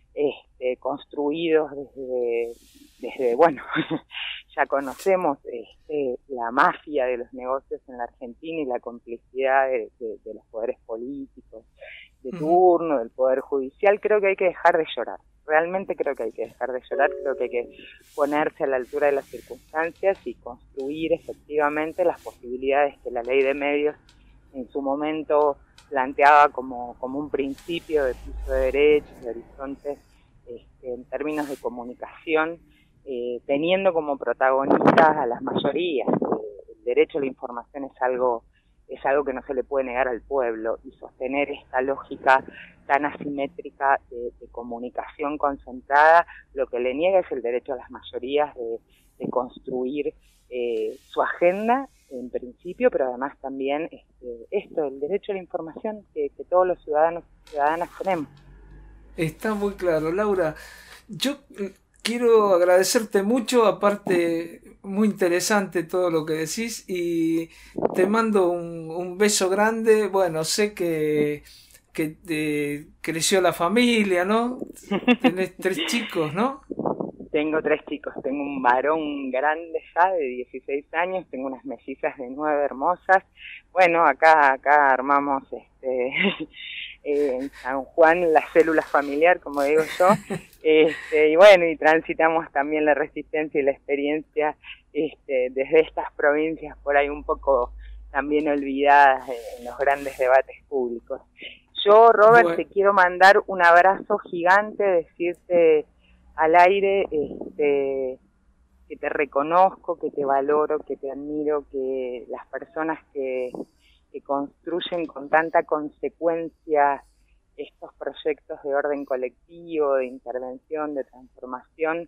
Speaker 12: construidos desde bueno, ya conocemos la mafia de los negocios en la Argentina y la complicidad de los poderes políticos de turno, del poder judicial. Creo que hay que dejar de llorar, realmente creo que hay que dejar de llorar, creo que hay que ponerse a la altura de las circunstancias y construir efectivamente las posibilidades que la ley de medios en su momento planteaba como un principio de piso de derechos, de horizontes en términos de comunicación, teniendo como protagonistas a las mayorías. El derecho a la información es algo que no se le puede negar al pueblo, y sostener esta lógica tan asimétrica de comunicación concentrada, lo que le niega es el derecho a las mayorías de construir su agenda en principio, pero además también el derecho a la información que todos los ciudadanos y ciudadanas tenemos.
Speaker 3: Está muy claro, Laura. Yo quiero agradecerte mucho, aparte muy interesante todo lo que decís, y te mando un beso grande. Bueno, sé que creció la familia, ¿no? Tenés 3 chicos, ¿no?
Speaker 12: Tengo 3 chicos, tengo un varón grande ya de 16 años, tengo unas mellizas de 9 hermosas. Bueno, acá armamos en San Juan la célula familiar, como digo yo, y bueno, y transitamos también la resistencia y la experiencia desde estas provincias por ahí un poco también olvidadas en los grandes debates públicos. Yo, Robert, te quiero mandar un abrazo gigante, decirte al aire que te reconozco, que te valoro, que te admiro, que las personas que construyen con tanta consecuencia estos proyectos de orden colectivo, de intervención, de transformación,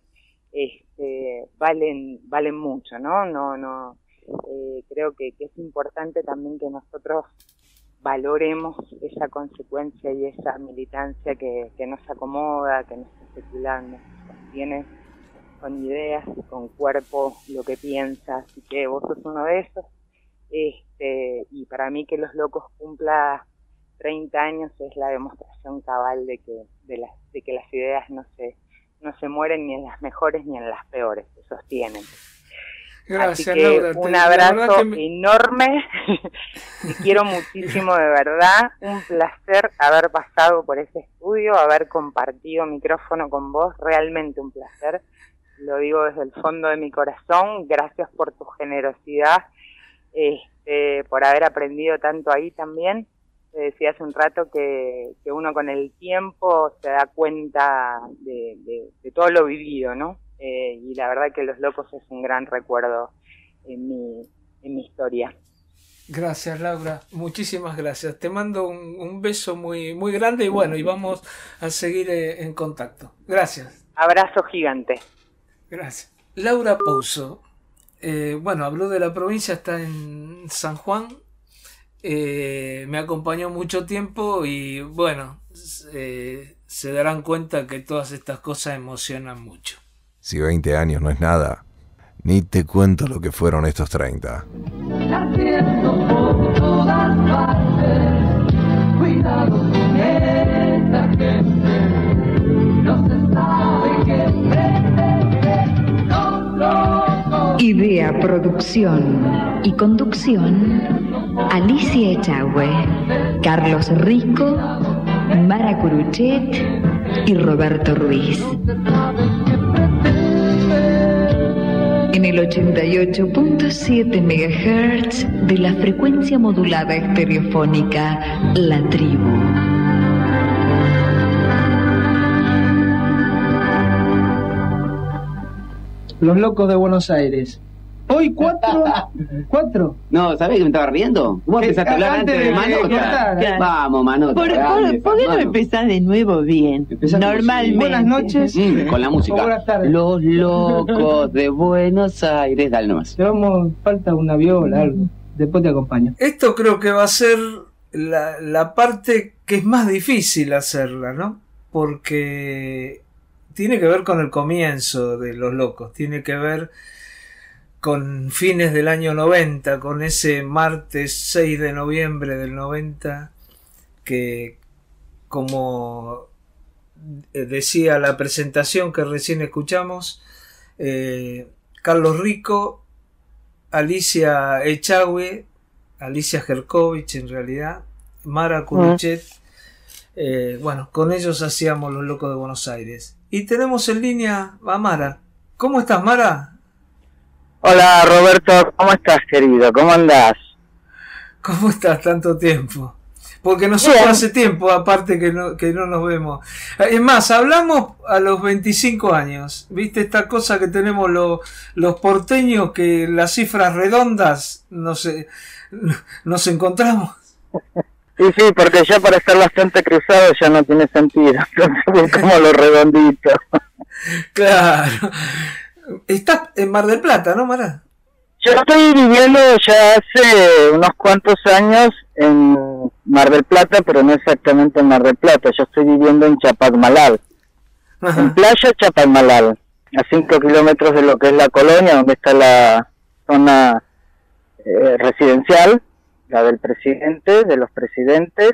Speaker 12: valen mucho, ¿no? Creo que es importante también que nosotros valoremos esa consecuencia y esa militancia que nos acomoda, que nos está circulando, nos sostiene con ideas, con cuerpo, lo que piensa. Así que vos sos uno de esos. Y para mí que Los Locos cumpla 30 años es la demostración cabal de que las ideas no se mueren ni en las mejores ni en las peores, se sostienen.
Speaker 3: Gracias,
Speaker 12: así que
Speaker 3: Laura,
Speaker 12: un abrazo enorme, te quiero muchísimo, de verdad, un placer haber pasado por ese estudio, haber compartido micrófono con vos, realmente un placer, lo digo desde el fondo de mi corazón. Gracias por tu generosidad, por haber aprendido tanto ahí también. Te decía hace un rato que uno con el tiempo se da cuenta de todo lo vivido, ¿no? Y la verdad que Los Locos es un gran recuerdo en mi historia.
Speaker 3: Gracias, Laura, muchísimas gracias. Te mando un beso muy, muy grande y bueno, y vamos a seguir en contacto. Gracias.
Speaker 12: Abrazo gigante.
Speaker 3: Gracias. Laura Pouso, bueno, habló de la provincia, está en San Juan, me acompañó mucho tiempo y bueno, se darán cuenta que todas estas cosas emocionan mucho.
Speaker 1: Si 20 años no es nada, ni te cuento lo que fueron estos 30.
Speaker 2: Haciendo por todas partes, cuidado con esta gente, no se sabe qué pretende, los locos.
Speaker 13: Idea, producción y conducción, Alicia Echagüe, Carlos Rico Mara Curuchet y Roberto Ruiz. En el 88.7 MHz de la frecuencia modulada estereofónica La Tribu.
Speaker 14: Los locos de Buenos Aires. Hoy 4.
Speaker 15: No, ¿sabés que me estaba riendo? Vos empezaste a hablar antes de Manota. Vamos, Manota.
Speaker 5: ¿Por qué no empezás de nuevo bien? Normalmente.
Speaker 14: Buenas noches.
Speaker 15: Con la música.
Speaker 14: Buenas tardes.
Speaker 15: Los locos de Buenos Aires. Dale nomás.
Speaker 14: Falta una viola, algo. Después te acompaño.
Speaker 3: Esto creo que va a ser la parte que es más difícil hacerla, ¿no? Porque tiene que ver con el comienzo de Los Locos. Tiene que ver con fines del año 90, con ese martes 6 de noviembre del 90, que, como decía la presentación que recién escuchamos, Carlos Rico, Alicia Echagüe, Alicia Jerkovich en realidad, Mara Curuchet, bueno, con ellos hacíamos Los Locos de Buenos Aires. Y tenemos en línea a Mara. ¿Cómo estás, Mara?
Speaker 16: Hola Roberto, ¿cómo estás, querido? ¿Cómo andás?
Speaker 3: ¿Cómo estás? Tanto tiempo. Porque nosotros bien. Hace tiempo, aparte que no nos vemos. Es más, hablamos a los 25 años. ¿Viste esta cosa que tenemos los porteños, que las cifras redondas nos encontramos?
Speaker 16: Sí, porque ya para estar bastante cruzado ya no tiene sentido. Entonces como lo redondito.
Speaker 3: Claro. Estás en Mar del Plata, ¿no, Mara?
Speaker 16: Yo estoy viviendo ya hace unos cuantos años en Mar del Plata, pero no exactamente en Mar del Plata. Yo estoy viviendo en Chapalmalal. Ajá. En Playa Chapalmalal, a 5 kilómetros de lo que es la colonia, donde está la zona residencial, la del presidente, de los presidentes.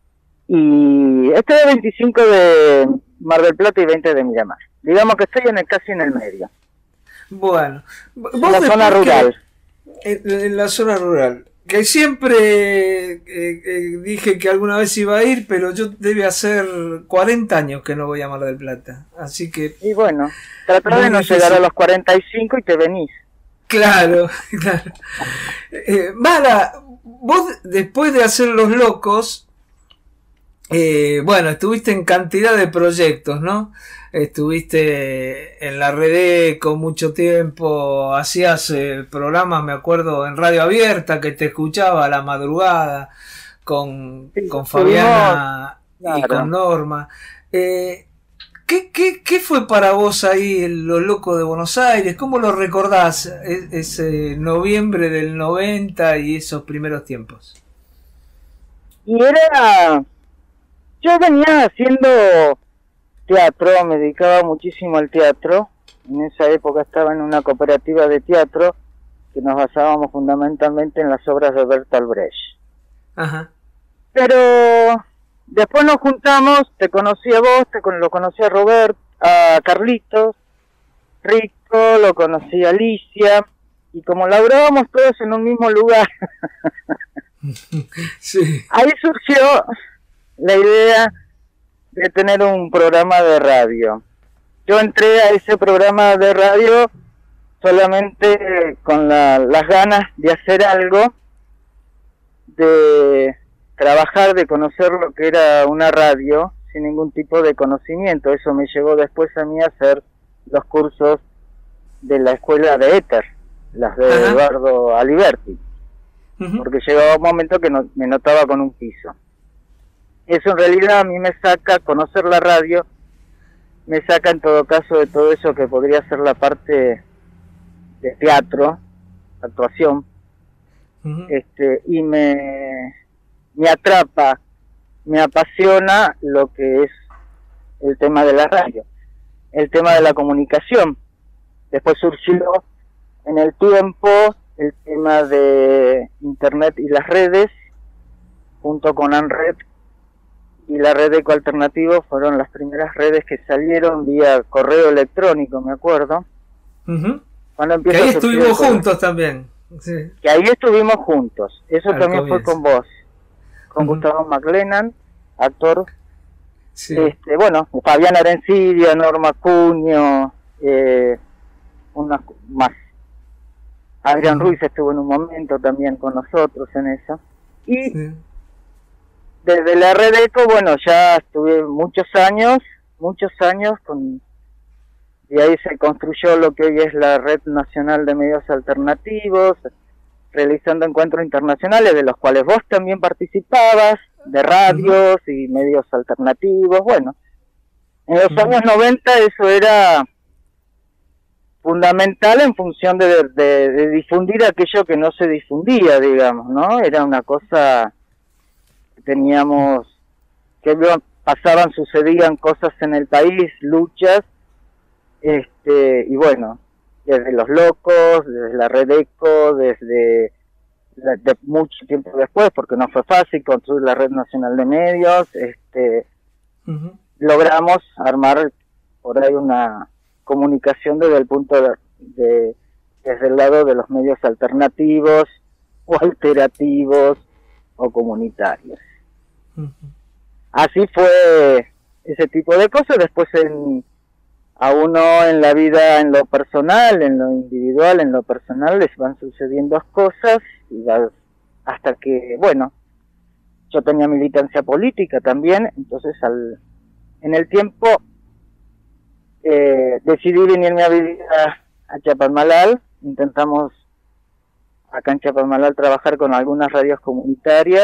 Speaker 16: Y este es 25 de Mar del Plata y 20 de Miramar. Digamos que estoy casi en el medio.
Speaker 3: Bueno,
Speaker 16: en la zona rural.
Speaker 3: En la zona rural. Que siempre dije que alguna vez iba a ir, pero yo debe hacer 40 años que no voy a Mar del Plata. Así que...
Speaker 16: Y bueno, trata de no llegar a los 45 y te venís.
Speaker 3: Claro, claro. Mara, vos después de hacer Los Locos, bueno, estuviste en cantidad de proyectos, ¿no? Estuviste en la Redeco mucho tiempo, hacías programas, me acuerdo, en Radio Abierta, que te escuchaba a la madrugada con Fabiana
Speaker 16: claro.
Speaker 3: Y con Norma. ¿Qué fue para vos ahí Los Locos de Buenos Aires? ¿Cómo lo recordás ese noviembre del 90 y esos primeros tiempos?
Speaker 16: Y yo venía haciendo teatro, me dedicaba muchísimo al teatro. En esa época estaba en una cooperativa de teatro que nos basábamos fundamentalmente en las obras de Bertolt Brecht.
Speaker 3: Ajá.
Speaker 16: Pero después nos juntamos, te conocí a vos, lo conocí a Robert, a Carlitos, Rico, lo conocí a Alicia, y como laburábamos todos en un mismo lugar,
Speaker 3: sí.
Speaker 16: Ahí surgió la idea de tener un programa de radio. Yo entré a ese programa de radio solamente con las ganas de hacer algo, de trabajar, de conocer lo que era una radio, sin ningún tipo de conocimiento. Eso me llevó después a mí a hacer los cursos de la escuela de éter, las de
Speaker 3: Ajá.
Speaker 16: Eduardo Aliberti, porque llegaba un momento que me notaba con un piso. Eso en realidad a mí me saca, conocer la radio, me saca en todo caso de todo eso que podría ser la parte de teatro, actuación, y me atrapa, me apasiona lo que es el tema de la radio, el tema de la comunicación. Después surgió en el tiempo el tema de internet y las redes, junto con ANRED y la red Eco Alternativo, fueron las primeras redes que salieron vía correo electrónico, me acuerdo. Cuando
Speaker 3: que ahí estuvimos juntos también. Sí.
Speaker 16: Que ahí estuvimos juntos. Eso también fue con vos, con Gustavo McLennan, actor
Speaker 3: Sí.
Speaker 16: Bueno, Fabián Arencidia, Norma Cuño, unas más. Adrián Ruiz estuvo en un momento también con nosotros en eso. Y desde la Red Eco, bueno, ya estuve muchos años y ahí se construyó lo que hoy es la Red Nacional de Medios Alternativos, realizando encuentros internacionales de los cuales vos también participabas, de radios y medios alternativos. Bueno, en los años 90 eso era fundamental en función de difundir aquello que no se difundía, digamos, ¿no? Era una cosa que teníamos, que pasaban, sucedían cosas en el país, luchas, y bueno, desde Los Locos, desde la Red Eco, de mucho tiempo después, porque no fue fácil construir la Red Nacional de Medios, logramos armar por ahí una comunicación desde el punto desde el lado de los medios alternativos o alterativos o comunitarios. Así fue ese tipo de cosas. Después a uno en la vida, en lo personal, en lo individual, en lo personal, les van sucediendo cosas y hasta que, bueno, yo tenía militancia política también, entonces en el tiempo decidí venirme a vivir a Chapadmalal. Intentamos acá en Chapadmalal trabajar con algunas radios comunitarias,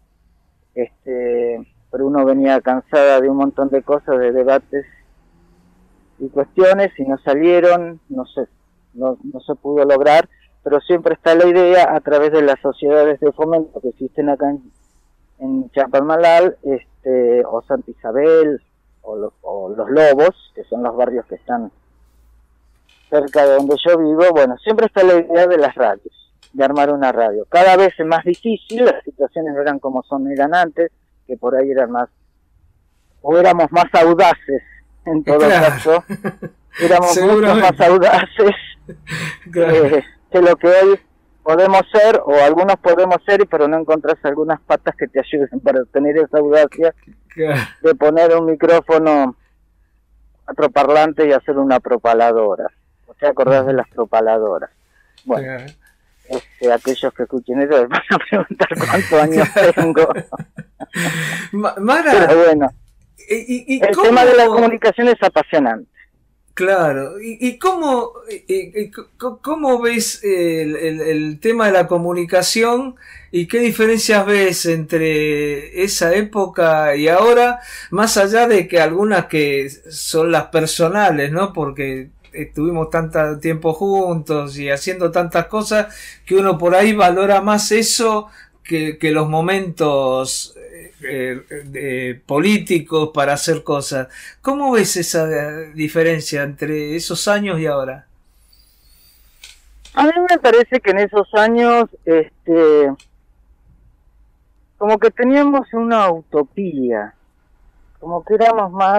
Speaker 16: pero uno venía cansada de un montón de cosas, de debates y cuestiones, y no salieron, no se pudo lograr, pero siempre está la idea a través de las sociedades de fomento que existen acá en Chapadmalal, o Santa Isabel, o Los Lobos, que son los barrios que están cerca de donde yo vivo. Bueno, siempre está la idea de las radios, de armar una radio. Cada vez es más difícil, las situaciones no eran como eran antes, que por ahí eran más, o éramos más audaces, en todo caso, éramos mucho más audaces que lo que hoy podemos ser, o algunos podemos ser, pero no encontrás algunas patas que te ayuden para tener esa audacia de poner un micrófono, otro parlante y hacer una propaladora. ¿Te acordás de las propaladoras? Bueno, aquellos que escuchen eso me van a preguntar cuántos años tengo.
Speaker 3: Mara,
Speaker 16: pero bueno, el tema de la comunicación es apasionante.
Speaker 3: Claro, ¿y cómo ves el tema de la comunicación y qué diferencias ves entre esa época y ahora, más allá de que algunas que son las personales, ¿no? Porque estuvimos tanto tiempo juntos y haciendo tantas cosas que uno por ahí valora más eso que los momentos políticos para hacer cosas. ¿Cómo ves esa diferencia entre esos años y ahora?
Speaker 16: A mí me parece que en esos años como que teníamos una utopía, como que éramos más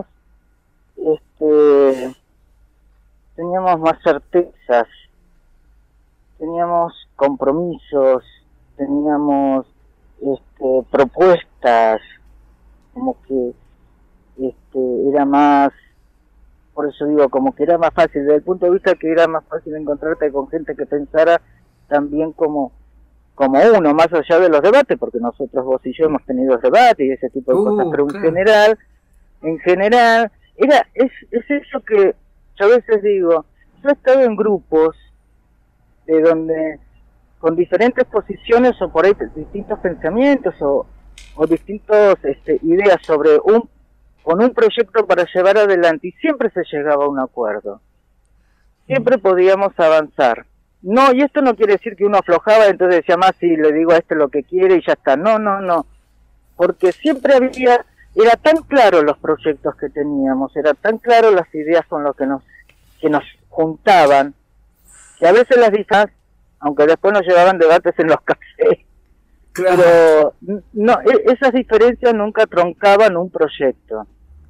Speaker 16: teníamos más certezas, teníamos compromisos, teníamos propuestas, como que era más, por eso digo, como que era más fácil, desde el punto de vista que era más fácil encontrarte con gente que pensara también como uno, más allá de los debates, porque nosotros, vos y yo, hemos tenido debates y ese tipo de cosas, pero en general es eso que yo a veces digo. Yo he estado en grupos de donde con diferentes posiciones o por ahí distintos pensamientos o distintas ideas sobre con un proyecto para llevar adelante, y siempre se llegaba a un acuerdo, siempre podíamos avanzar. No, y esto no quiere decir que uno aflojaba, entonces decía más, si le digo a este lo que quiere y ya está. No, porque siempre era tan claro los proyectos que teníamos, era tan claro las ideas con lo que nos juntaban, que a veces las disas, aunque después nos llevaban debates en los cafés, pero no, esas diferencias nunca troncaban un proyecto.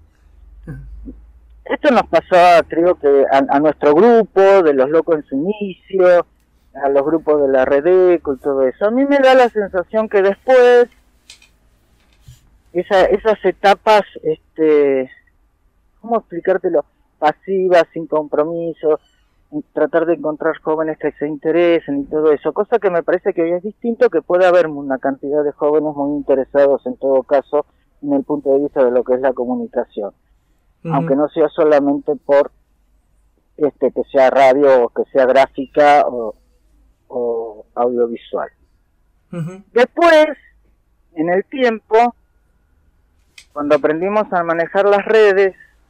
Speaker 16: Esto nos pasó, creo que a nuestro grupo, de Los Locos en su inicio, a los grupos de la Red Eco y todo eso. A mí me da la sensación que después esas etapas, ¿cómo explicártelo? Pasivas, sin compromiso, tratar de encontrar jóvenes que se interesen y todo eso, cosa que me parece que hoy es distinto, que puede haber una cantidad de jóvenes muy interesados en todo caso en el punto de vista de lo que es la comunicación, aunque no sea solamente por que sea radio o que sea gráfica o audiovisual. Después, en el tiempo, cuando aprendimos a manejar las redes,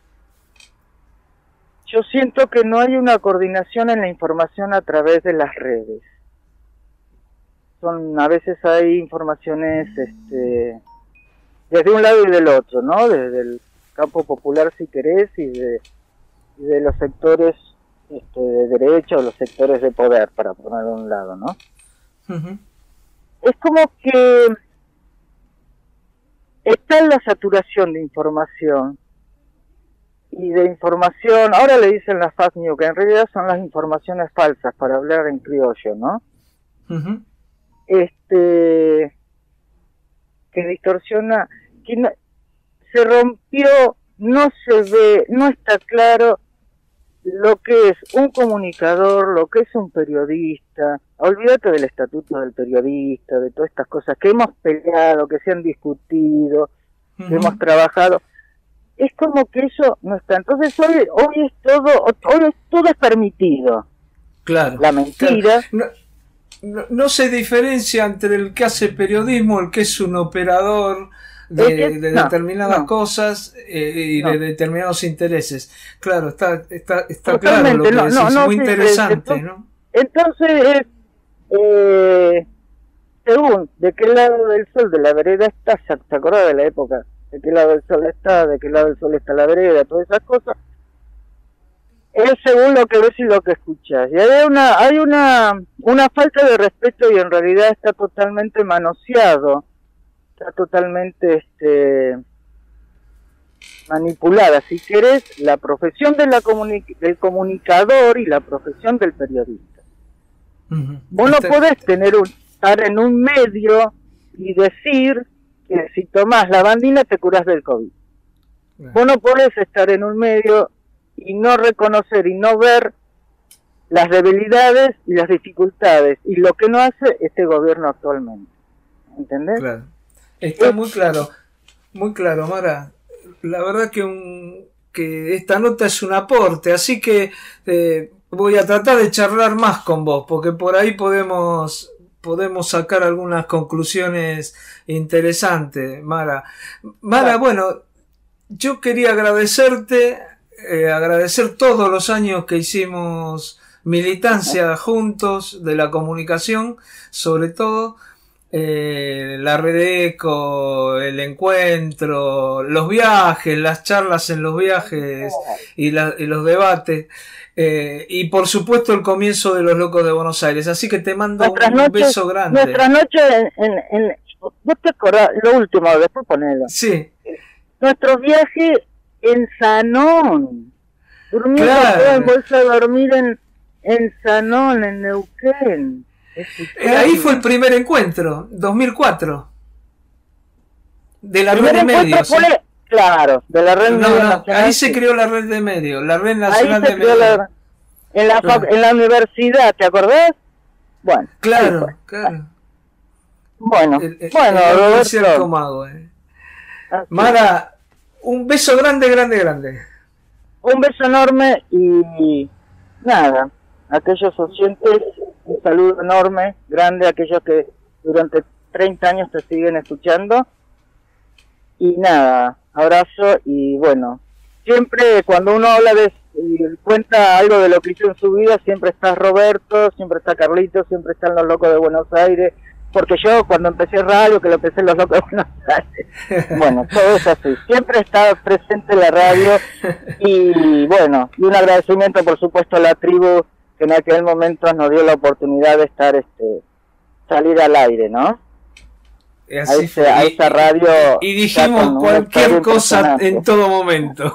Speaker 16: yo siento que no hay una coordinación en la información a través de las redes. A veces hay informaciones desde un lado y del otro, ¿no? Desde el campo popular, si querés, y de los sectores de derecha o los sectores de poder, para poner a un lado, ¿no? Es como que está en la saturación de información, y de información, ahora le dicen las fake news, que en realidad son las informaciones falsas, para hablar en criollo, ¿no? Que distorsiona, que no, se rompió, no se ve, no está claro lo que es un comunicador, lo que es un periodista. Olvídate del estatuto del periodista, de todas estas cosas que hemos peleado, que se han discutido, que hemos trabajado. Es como que eso no está. Entonces hoy todo es permitido.
Speaker 3: Claro.
Speaker 16: La mentira.
Speaker 3: Claro. No se diferencia entre el que hace periodismo, el que es un operador de determinadas cosas y de determinados intereses. Claro, está claro lo que decís, muy interesante, ¿no?
Speaker 16: Entonces, según de qué lado del sol de la vereda estás, ¿te acordás de la época? De qué lado del sol está, de qué lado del sol está la vereda, todas esas cosas. Es según lo que ves y lo que escuchas. Y hay una falta de respeto, y en realidad está totalmente manoseado, está totalmente manipulada, si querés, la profesión de del comunicador y la profesión del periodista. Vos no podés estar en un medio y decir que si tomás lavandina te curás del COVID. Vos no podés estar en un medio y no reconocer y no ver las debilidades y las dificultades, y lo que no hace este gobierno actualmente. ¿Entendés?
Speaker 3: Claro. Está muy claro, Mara. La verdad que esta nota es un aporte, así que voy a tratar de charlar más con vos, porque por ahí podemos sacar algunas conclusiones interesantes, Mara. Mara, bueno, yo quería agradecerte, agradecer todos los años que hicimos militancia juntos de la comunicación, sobre todo la Redeco, el encuentro, los viajes, las charlas en los viajes y los debates, y por supuesto el comienzo de Los Locos de Buenos Aires. Así que te mando un beso grande.
Speaker 16: Nuestra noche ¿vos te acordás? Lo último, después ponelo.
Speaker 3: Sí.
Speaker 16: Nuestro viaje en Sanón. Durmimos en bolsa de dormir en Sanón, en Neuquén.
Speaker 3: Ahí fue el primer encuentro, 2004. De la red de medios.
Speaker 16: Claro, de la red de medios.
Speaker 3: Ahí se creó la red de medios, la red nacional de medios.
Speaker 16: En la universidad, ¿te acordás? Bueno.
Speaker 3: Claro.
Speaker 16: Bueno,
Speaker 3: Roberto. Mara, un beso grande.
Speaker 16: Un beso enorme y nada, aquellos oyentes, un saludo enorme, grande a aquellos que durante 30 años te siguen escuchando. Y nada, abrazo. Y bueno, siempre cuando uno habla y cuenta algo de lo que hizo en su vida, siempre está Roberto, siempre está Carlito, siempre están Los Locos de Buenos Aires, porque yo cuando empecé radio, que lo empecé en Los Locos de Buenos Aires, bueno, todo es así, siempre está presente la radio. Y bueno, y un agradecimiento por supuesto a la tribu, que en aquel momento nos dio la oportunidad de estar salir al aire, ¿no? A esa radio.
Speaker 3: Y dijimos cualquier cosa en todo momento.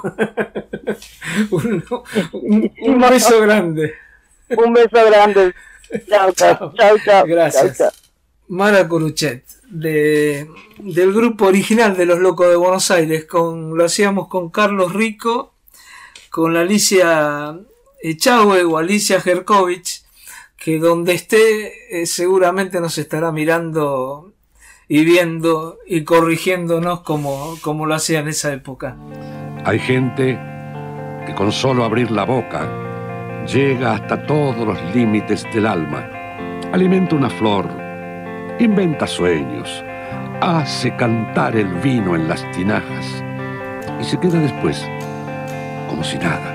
Speaker 3: un beso grande.
Speaker 16: Un beso grande. Chao.
Speaker 3: Gracias.
Speaker 16: Chao.
Speaker 3: Mara Curuchet, del grupo original de Los Locos de Buenos Aires. Lo hacíamos con Carlos Rico, con Alicia Echagüe o Alicia Jerkovich, que donde esté seguramente nos estará mirando y viendo y corrigiéndonos como lo hacía en esa época.
Speaker 7: Hay gente que con solo abrir la boca llega hasta todos los límites del alma, alimenta una flor, inventa sueños, hace cantar el vino en las tinajas y se queda después como si nada.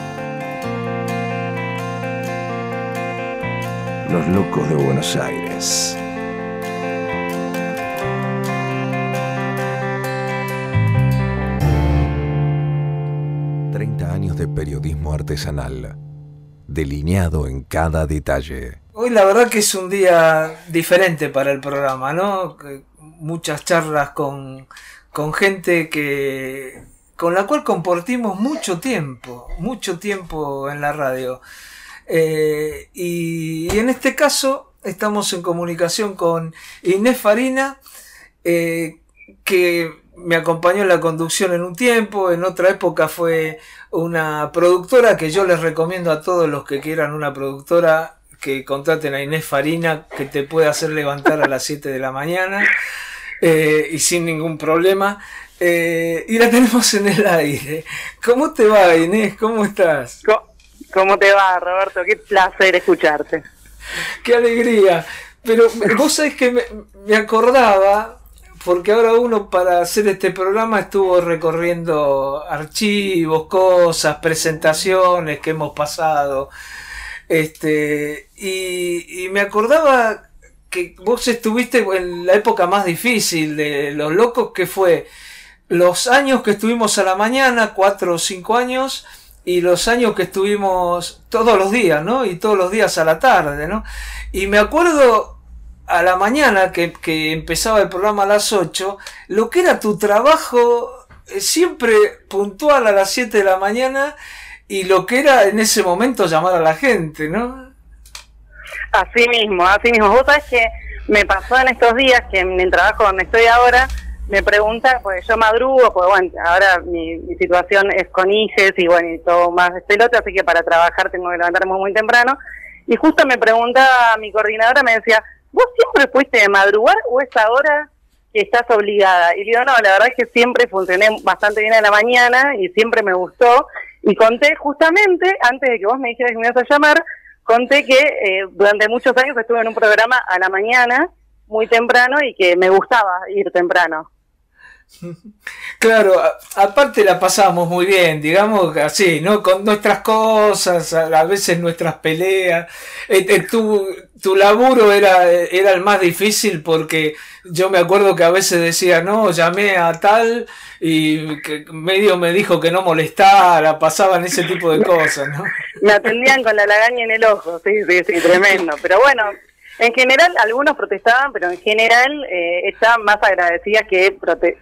Speaker 1: Los Locos de Buenos Aires. Años de periodismo artesanal, delineado en cada detalle.
Speaker 3: Hoy la verdad que es un día diferente para el programa, ¿no? Muchas charlas con gente con la cual compartimos mucho tiempo en la radio. Y en este caso estamos en comunicación con Inés Farina, que me acompañó en la conducción en un tiempo, en otra época fue una productora que yo les recomiendo a todos los que quieran una productora que contraten a Inés Farina, que te puede hacer levantar a las 7 de la mañana y sin ningún problema. Y la tenemos en el aire. ¿Cómo te va, Inés? ¿Cómo estás?
Speaker 17: ¿Cómo te va, Roberto? Qué placer escucharte.
Speaker 3: Qué alegría. Pero vos sabés que me acordaba, porque ahora uno para hacer este programa estuvo recorriendo archivos, cosas, presentaciones que hemos pasado, y me acordaba que vos estuviste en la época más difícil de Los Locos, que fue los años que estuvimos a la mañana, 4 o 5 años, y los años que estuvimos todos los días, ¿no? Y todos los días a la tarde, ¿no? Y me acuerdo a la mañana que empezaba el programa a las 8, lo que era tu trabajo siempre puntual a las 7 de la mañana y lo que era en ese momento llamar a la gente, ¿no?
Speaker 17: Así mismo. Vos sabés que me pasó en estos días que en el trabajo donde estoy ahora me preguntan, pues yo madrugo, pues bueno, ahora mi situación es con hijes y bueno, y todo más despelote, así que para trabajar tengo que levantarme muy temprano. Y justo me preguntaba mi coordinadora, me decía, ¿vos siempre fuiste de madrugar o es ahora que estás obligada? Y le digo, no, la verdad es que siempre funcioné bastante bien a la mañana y siempre me gustó. Y conté justamente, antes de que vos me dijeras que me ibas a llamar, conté que durante muchos años estuve en un programa a la mañana, muy temprano, y que me gustaba ir temprano.
Speaker 3: Claro, aparte la pasábamos muy bien, digamos así, ¿no? Con nuestras cosas, a veces nuestras peleas. Tu laburo era el más difícil porque yo me acuerdo que a veces decía, no, llamé a tal y que medio me dijo que no molestara, pasaban ese tipo de cosas, ¿no?
Speaker 17: Me atendían con la lagaña en el ojo, sí, tremendo. Pero bueno, en general, algunos protestaban, pero en general estaban más agradecidas que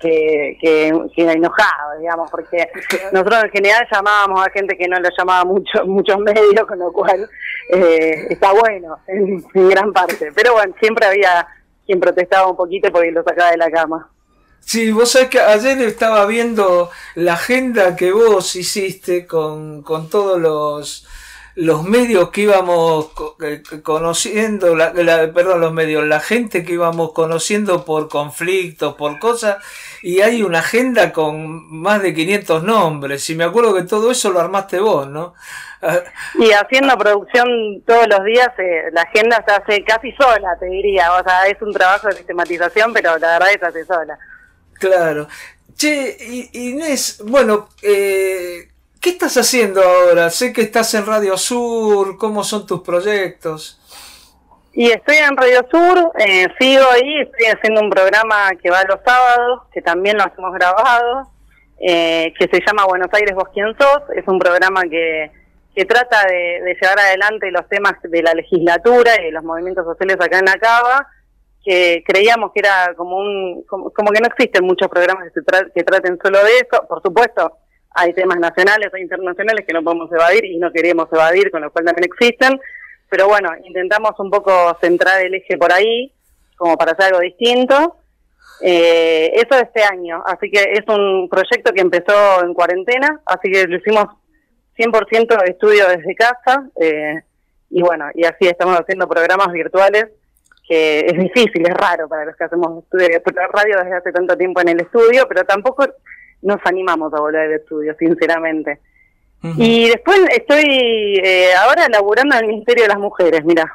Speaker 17: enojadas, digamos, porque nosotros en general llamábamos a gente que no lo llamaba muchos medios, con lo cual está bueno en gran parte. Pero bueno, siempre había quien protestaba un poquito porque lo sacaba de la cama.
Speaker 3: Sí, vos sabés que ayer estaba viendo la agenda que vos hiciste con todos los medios que íbamos conociendo, los medios, la gente que íbamos conociendo por conflictos, por cosas, y hay una agenda con más de 500 nombres, y me acuerdo que todo eso lo armaste vos, ¿no?
Speaker 17: Y haciendo producción todos los días, la agenda se hace casi sola, te diría, o sea, es un trabajo de sistematización, pero la verdad es que se hace sola.
Speaker 3: Claro. Che, Inés, bueno, ¿qué estás haciendo ahora? Sé que estás en Radio Sur, ¿cómo son tus proyectos?
Speaker 17: Y estoy en Radio Sur, sigo ahí, estoy haciendo un programa que va los sábados, que también lo hemos grabado, que se llama Buenos Aires, ¿vos quién sos? Es un programa que trata de llevar adelante los temas de la legislatura y de los movimientos sociales acá en la Cava, que creíamos que era como que no existen muchos programas que traten solo de eso. Por supuesto, hay temas nacionales e internacionales que no podemos evadir y no queremos evadir, con lo cual también existen, pero bueno, intentamos un poco centrar el eje por ahí, como para hacer algo distinto, Eso este año, así que es un proyecto que empezó en cuarentena, así que lo hicimos 100% de estudio desde casa, y bueno, y así estamos haciendo programas virtuales, que es difícil, es raro para los que hacemos estudio de radio desde hace tanto tiempo en el estudio, pero tampoco nos animamos a volver al estudio, sinceramente. Uh-huh. Y después estoy ahora laburando en el Ministerio de las Mujeres, mira.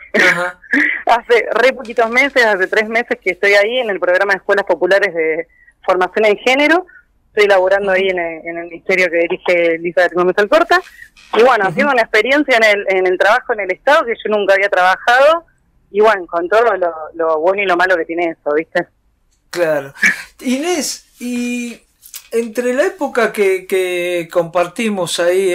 Speaker 17: Hace re poquitos meses, hace 3 meses que estoy ahí en el programa de Escuelas Populares de Formación en Género. Estoy laburando ahí en el ministerio que dirige Elizabeth Gómez Alcorta. Y bueno, haciendo una experiencia en el trabajo en el Estado que yo nunca había trabajado. Y bueno, con todo lo bueno y lo malo que tiene eso, ¿viste?
Speaker 3: Claro. Inés, y entre la época que compartimos ahí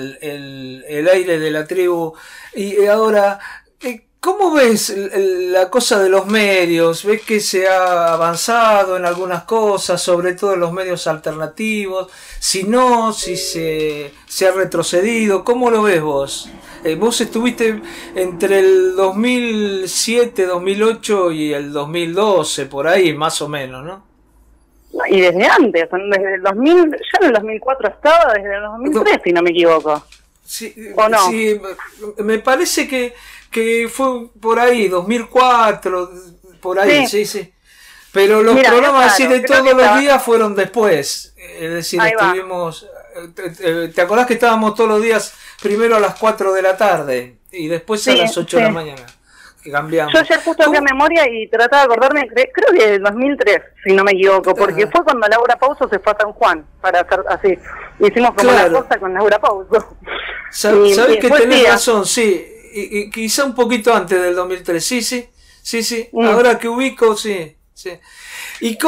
Speaker 3: el aire de la tribu y ahora, ¿cómo ves la cosa de los medios? ¿Ves que se ha avanzado en algunas cosas, sobre todo en los medios alternativos? Si no, si se ha retrocedido, ¿cómo lo ves vos? Vos estuviste entre el 2007, 2008 y el 2012, por ahí, más o menos, ¿no?
Speaker 17: Y desde antes, desde el 2000, ya en el 2004 estaba, desde el 2003, si no me equivoco.
Speaker 3: Sí,
Speaker 17: ¿o no?
Speaker 3: Sí, me parece que fue por ahí, 2004, por ahí, sí. Pero los programas así de todos los días fueron después. Es decir, estuvimos... ¿Te acordás que estábamos todos los días primero a las 4 de la tarde y después a las 8 de la mañana? Que cambiamos.
Speaker 17: Yo ya justo hacía memoria y trataba de acordarme, creo que en 2003, si no me equivoco, porque fue cuando Laura Pouso se fue a San Juan para hacer así. Hicimos como una cosa con Laura Pouso.
Speaker 3: Sabés que tenés razón, sí. Y quizá un poquito antes del 2003, sí. Ahora que ubico, sí. ¿Y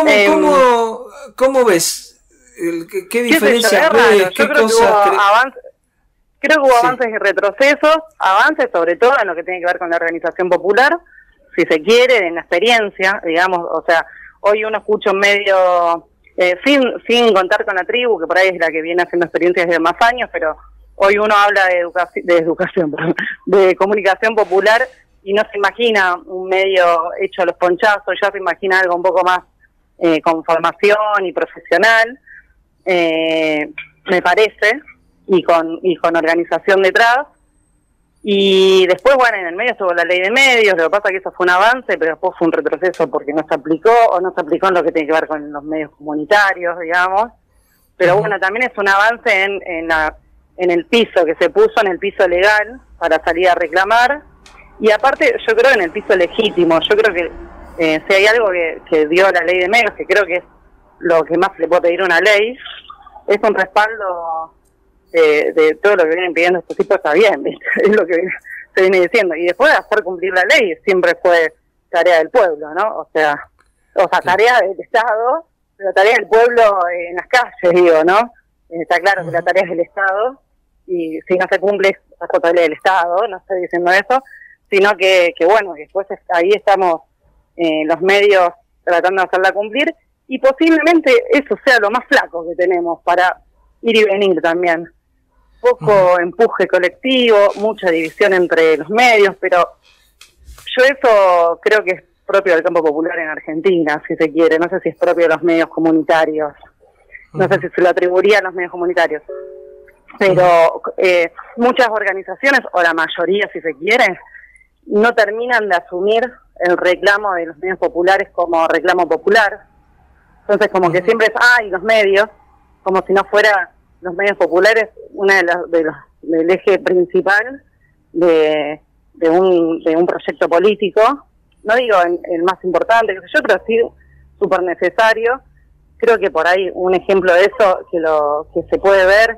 Speaker 3: cómo ves? ¿Qué diferencias ves? ¿Qué cosas
Speaker 17: creo que hubo avances y retrocesos, avances sobre todo en lo que tiene que ver con la organización popular, si se quiere, en la experiencia, digamos, o sea, hoy uno escucha un medio, sin contar con la tribu, que por ahí es la que viene haciendo experiencias desde más años, pero hoy uno habla de comunicación popular y no se imagina un medio hecho a los ponchazos, ya se imagina algo un poco más con formación y profesional, me parece, y con organización detrás. Y después, bueno, en el medio estuvo la ley de medios, lo que pasa es que eso fue un avance, pero después fue un retroceso porque no se aplicó, o no se aplicó en lo que tiene que ver con los medios comunitarios, digamos. Pero bueno, también es un avance en el piso que se puso, en el piso legal, para salir a reclamar. Y aparte, yo creo en el piso legítimo, yo creo que si hay algo que dio la ley de medios, que creo que es lo que más le puede pedir una ley, es un respaldo de todo lo que vienen pidiendo estos tipos. Está bien, ¿viste? Es lo que se viene diciendo. Y después de hacer cumplir la ley siempre fue tarea del pueblo, ¿no? O sea, tarea del Estado, pero tarea del pueblo en las calles, digo, ¿no? Está claro que la tarea es del Estado, y si no se cumple es responsabilidad del Estado, no estoy diciendo eso, sino que bueno, después ahí estamos los medios tratando de hacerla cumplir, y posiblemente eso sea lo más flaco que tenemos para ir y venir también. Poco empuje colectivo, mucha división entre los medios, pero yo eso creo que es propio del campo popular en Argentina, si se quiere. No sé si es propio de los medios comunitarios, no sé si se lo atribuiría a los medios comunitarios, pero muchas organizaciones, o la mayoría si se quiere, no terminan de asumir el reclamo de los medios populares como reclamo popular. Entonces como que siempre es, y los medios, como si no fuera los medios populares del eje principal de un proyecto político. No digo el más importante, qué sé yo, pero sí súper necesario. Creo que por ahí un ejemplo de eso que se puede ver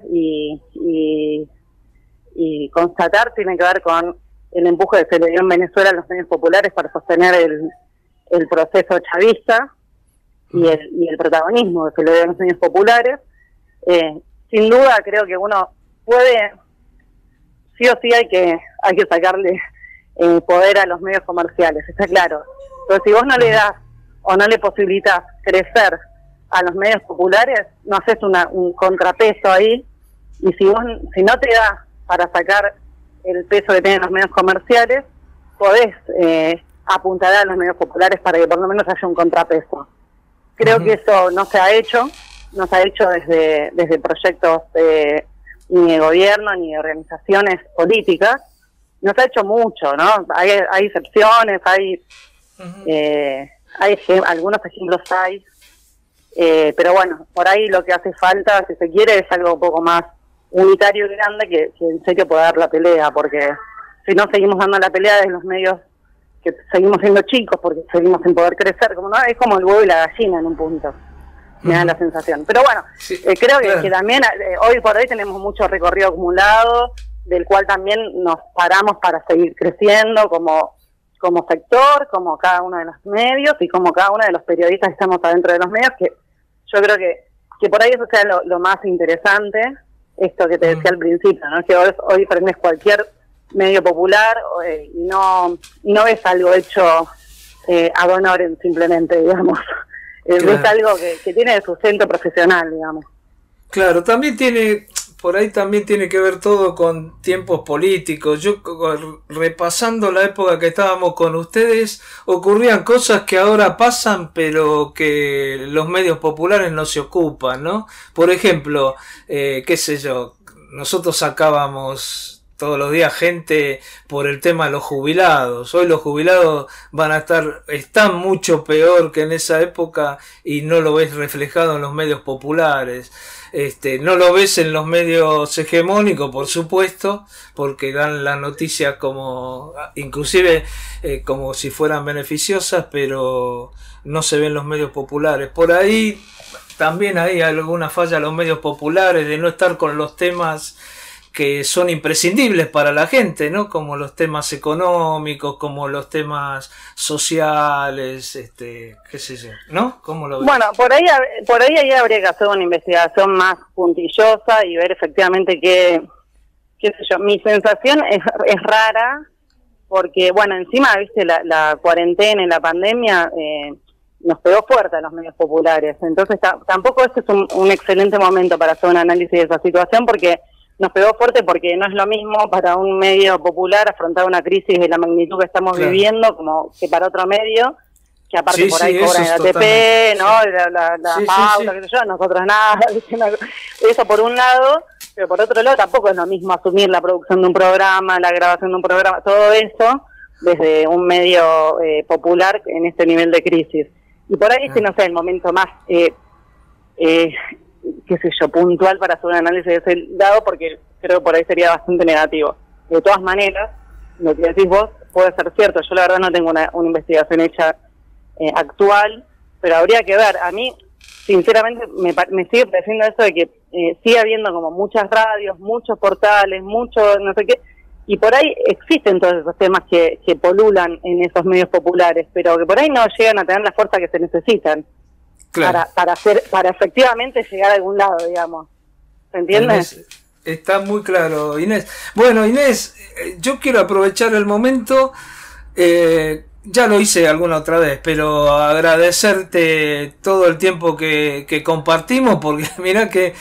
Speaker 17: y constatar tiene que ver con el empuje que se le dio en Venezuela a los medios populares para sostener el proceso chavista y el protagonismo que se le dio a los medios populares. Sin duda creo que uno puede, sí o sí hay que sacarle poder a los medios comerciales, está claro. Pero si vos no le das o no le posibilitas crecer a los medios populares, no haces un contrapeso ahí, y si no te da para sacar el peso que tienen los medios comerciales, podés apuntalar a los medios populares para que por lo menos haya un contrapeso. Creo que eso no se ha hecho desde proyectos ni de gobierno ni de organizaciones políticas. No se ha hecho mucho, ¿no? Hay excepciones, hay algunos ejemplos hay, pero bueno, por ahí lo que hace falta, si se quiere, es algo un poco más unitario y grande que en serio pueda dar la pelea, porque si no seguimos dando la pelea desde los medios que seguimos siendo chicos, porque seguimos sin poder crecer, como no, es como el huevo y la gallina en un punto, me da la sensación. Pero bueno, creo que también hoy por hoy tenemos mucho recorrido acumulado, del cual también nos paramos para seguir creciendo como sector, como cada uno de los medios y como cada uno de los periodistas que estamos adentro de los medios, que yo creo que por ahí eso sea lo más interesante, esto que te decía al principio, ¿no? Que hoy prendes cualquier medio popular y no ves algo hecho ad honorem simplemente, digamos. Ves algo que tiene de sustento profesional, digamos.
Speaker 3: Claro, por ahí también tiene que ver todo con tiempos políticos. Yo, repasando la época que estábamos con ustedes, ocurrían cosas que ahora pasan, pero que los medios populares no se ocupan, ¿no? Por ejemplo, qué sé yo, nosotros sacábamos todos los días gente por el tema de los jubilados. Hoy los jubilados están mucho peor que en esa época y no lo ves reflejado en los medios populares. No lo ves en los medios hegemónicos, por supuesto, porque dan la noticia inclusive como si fueran beneficiosas, pero no se ven en los medios populares. Por ahí también hay alguna falla en los medios populares de no estar con los temas que son imprescindibles para la gente, ¿no? Como los temas económicos, como los temas sociales, qué sé yo, ¿no? ¿Cómo lo ves?
Speaker 17: Bueno, por ahí habría que hacer una investigación más puntillosa y ver efectivamente qué sé yo. Mi sensación es rara, porque, bueno, encima, viste, la cuarentena y la pandemia nos pegó fuerte a los medios populares, entonces tampoco este es un excelente momento para hacer un análisis de esa situación, porque nos pegó fuerte porque no es lo mismo para un medio popular afrontar una crisis de la magnitud que estamos viviendo como que para otro medio, que aparte por ahí cobran el ATP, ¿no? La pauta, qué sé yo, nosotros nada, eso por un lado, pero por otro lado tampoco es lo mismo asumir la producción de un programa, la grabación de un programa, todo eso desde un medio popular en este nivel de crisis. Y por ahí no sé, el momento más qué sé yo, puntual para hacer un análisis de ese lado, porque creo que por ahí sería bastante negativo. De todas maneras, lo que decís vos puede ser cierto. Yo la verdad no tengo una investigación hecha actual, pero habría que ver. A mí, sinceramente, me sigue pareciendo eso de que sigue habiendo como muchas radios, muchos portales, mucho no sé qué, y por ahí existen todos esos temas que polulan en esos medios populares, pero que por ahí no llegan a tener la fuerza que se necesitan. Claro. Para efectivamente llegar a algún lado, digamos. ¿Se entiende?
Speaker 3: Inés, está muy claro, Inés. Bueno, Inés, yo quiero aprovechar el momento, ya lo hice alguna otra vez, pero agradecerte todo el tiempo que compartimos, porque mirá que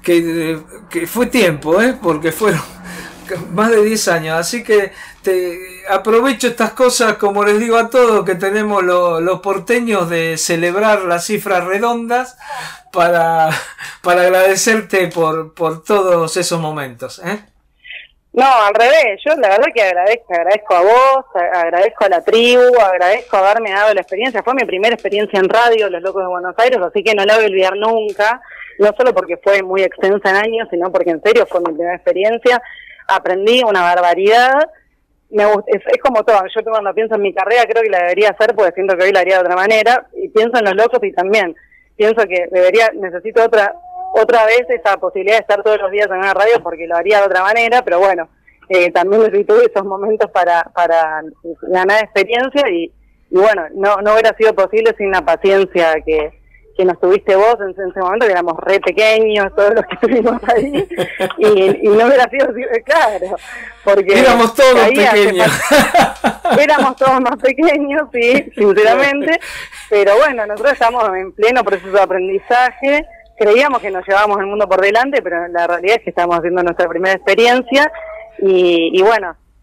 Speaker 3: fue tiempo, porque fueron más de 10 años, así que aprovecho estas cosas, como les digo a todos, que tenemos los porteños, de celebrar las cifras redondas para agradecerte por todos esos momentos.
Speaker 17: No, al revés, yo la verdad que agradezco a vos, agradezco a la tribu, agradezco haberme dado la experiencia. Fue mi primera experiencia en radio, Los Locos de Buenos Aires, así que no la voy a olvidar nunca, no solo porque fue muy extensa en años, sino porque en serio fue mi primera experiencia. Aprendí una barbaridad. Es como todo, yo cuando pienso en mi carrera creo que la debería hacer, porque siento que hoy la haría de otra manera, y pienso en Los Locos y también pienso que necesito otra vez esa posibilidad de estar todos los días en una radio, porque lo haría de otra manera, pero bueno, también necesito esos momentos para ganar experiencia y bueno, no hubiera sido posible sin la paciencia que nos tuviste vos en ese momento, que éramos re pequeños, todos los que estuvimos ahí, y no hubiera sido, claro, porque
Speaker 3: éramos todos pequeños.
Speaker 17: Éramos todos más pequeños, sí, sinceramente, pero bueno, nosotros estamos en pleno proceso de aprendizaje, creíamos que nos llevábamos el mundo por delante, pero la realidad es que estamos haciendo nuestra primera experiencia, y bueno,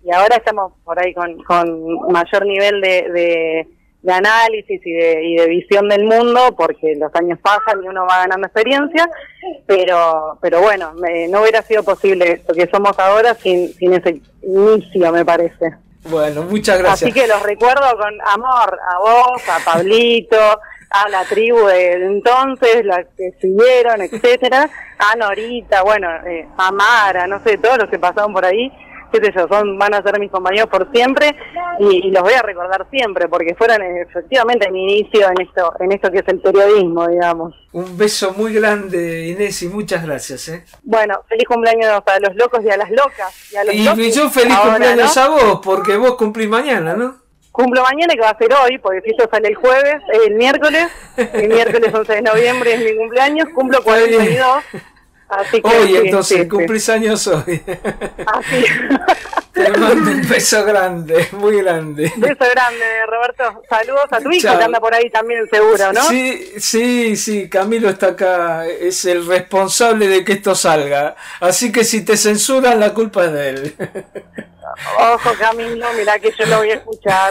Speaker 17: y ahora estamos por ahí con mayor nivel de análisis y de visión del mundo, porque los años pasan y uno va ganando experiencia, pero bueno, no hubiera sido posible lo que somos ahora sin ese inicio, me parece.
Speaker 3: Bueno, muchas gracias.
Speaker 17: Así que los recuerdo con amor a vos, a Pablito, a la tribu de entonces, la que siguieron, etcétera, a Norita, bueno, a Mara, no sé, todos los que pasaron por ahí, qué sé yo, van a ser mis compañeros por siempre y los voy a recordar siempre porque fueron efectivamente mi inicio en esto que es el periodismo, digamos.
Speaker 3: Un beso muy grande, Inés, y muchas gracias.
Speaker 17: Bueno, feliz cumpleaños a los locos y a las locas. Y
Speaker 3: yo feliz
Speaker 17: ahora,
Speaker 3: cumpleaños, ¿no?, a vos, porque vos cumplís mañana, ¿no?
Speaker 17: Cumplo mañana, que va a ser hoy, porque si esto sale el miércoles 11 de noviembre es mi cumpleaños, cumplo 42. Así que
Speaker 3: hoy, entonces, cumplís años hoy.
Speaker 17: Así.
Speaker 3: Te mando un beso grande, muy grande.
Speaker 17: Beso grande, Roberto. Saludos a tu hijo, que anda por ahí también seguro, ¿no?
Speaker 3: Sí, Camilo está acá, es el responsable de que esto salga. Así que si te censuran, la culpa es de él.
Speaker 17: Ojo, Camilo, mirá que yo lo voy a escuchar.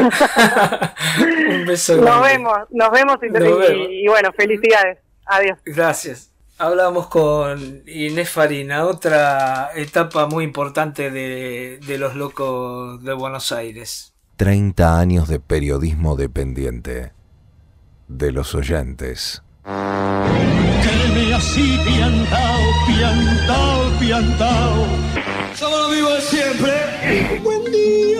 Speaker 3: Un beso grande.
Speaker 17: Nos vemos y bueno, felicidades. Adiós.
Speaker 3: Gracias. Hablamos con Inés Farina, otra etapa muy importante de los locos de Buenos Aires.
Speaker 1: 30 años de periodismo dependiente de los oyentes.
Speaker 11: Quédeme así, piantao. Somos los amigos de siempre. Buen día.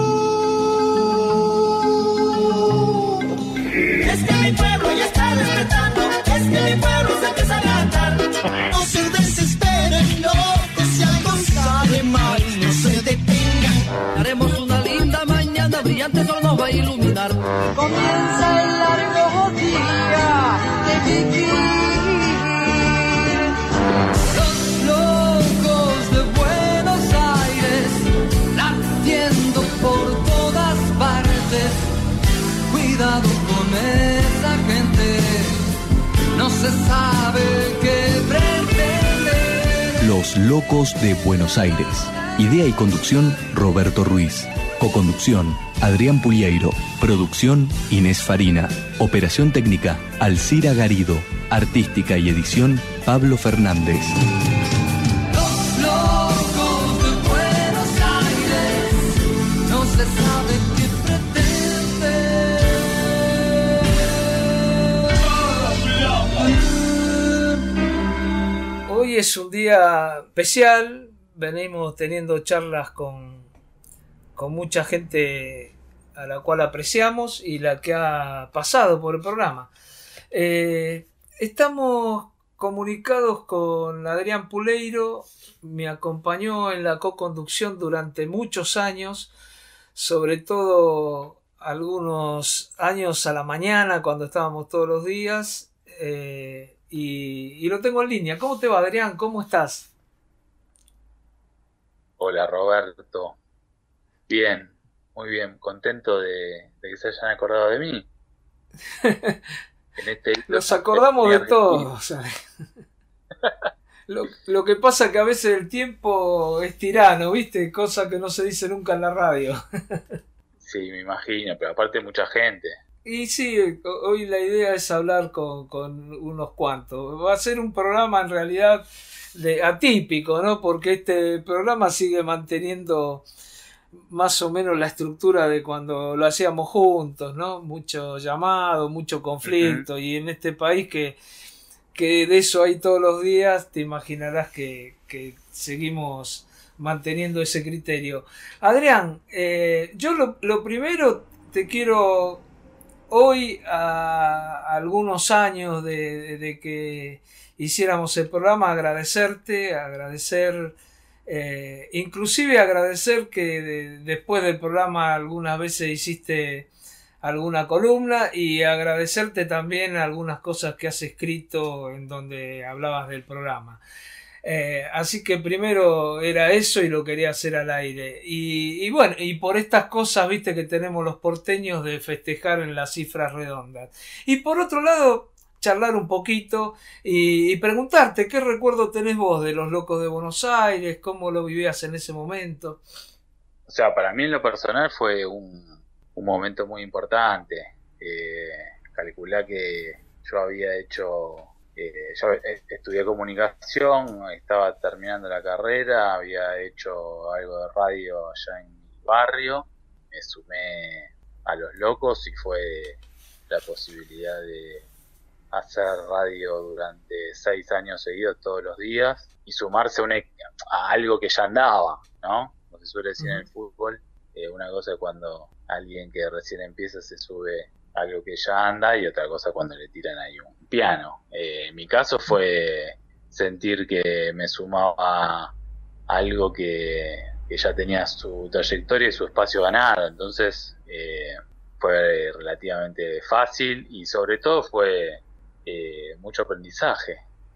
Speaker 11: Es que mi pueblo ya está despertando. Es que mi pueblo se empieza a levantar. No se desesperen, no, que si algo sale mal, no se detengan. Haremos una linda mañana, brillante sol nos va a iluminar.
Speaker 2: Comienza el largo día de vivir.
Speaker 11: Los locos de Buenos Aires, latiendo por todas partes. Cuidado con esa gente, no se sabe qué pretender.
Speaker 18: Los locos de Buenos Aires. Idea y conducción, Roberto Ruiz. Coconducción, Adrián Pulieiro. Producción, Inés Farina. Operación técnica, Alcira Garido. Artística y edición, Pablo Fernández.
Speaker 11: Los locos de Buenos Aires, no se sabe qué pretende.
Speaker 3: Hoy es un día especial, venimos teniendo charlas con mucha gente a la cual apreciamos y la que ha pasado por el programa. Estamos comunicados con Adrián Pulieiro, me acompañó en la coconducción durante muchos años, sobre todo algunos años a la mañana cuando estábamos todos los días, y lo tengo en línea. ¿Cómo te va, Adrián? ¿Cómo estás?
Speaker 19: Hola, Roberto. Bien, muy bien, contento de que se hayan acordado de mí.
Speaker 3: Nos acordamos de todos. Lo que pasa es que a veces el tiempo es tirano, ¿viste? Cosa que no se dice nunca en la radio.
Speaker 19: Sí, me imagino, pero aparte mucha gente.
Speaker 3: Y sí, hoy la idea es hablar con unos cuantos. Va a ser un programa en realidad atípico, ¿no? Porque este programa sigue manteniendo más o menos la estructura de cuando lo hacíamos juntos, ¿no? Mucho llamado, mucho conflicto, y en este país que de eso hay todos los días, te imaginarás que seguimos manteniendo ese criterio. Adrián, yo lo primero te quiero, hoy a algunos años de que hiciéramos el programa, agradecer inclusive agradecer que después del programa algunas veces hiciste alguna columna, y agradecerte también algunas cosas que has escrito en donde hablabas del programa. Así que primero era eso y lo quería hacer al aire. Y bueno, y por estas cosas, viste, que tenemos los porteños de festejar en las cifras redondas. Y por otro lado, charlar un poquito y preguntarte qué recuerdo tenés vos de los locos de Buenos Aires, cómo lo vivías en ese momento.
Speaker 19: o sea, para mí en lo personal fue un momento muy importante. Calculá que yo había hecho, yo estudié comunicación, estaba terminando la carrera, había hecho algo de radio allá en mi barrio, me sumé a Los Locos y fue la posibilidad de hacer radio durante 6 años seguidos todos los días y sumarse a algo que ya andaba, ¿no? Como se suele decir en el fútbol, una cosa es cuando alguien que recién empieza se sube a algo que ya anda y otra cosa cuando le tiran ahí un piano. En mi caso fue sentir que me sumaba a algo que ya tenía su trayectoria y su espacio ganado, entonces fue relativamente fácil y sobre todo fue mucho aprendizaje.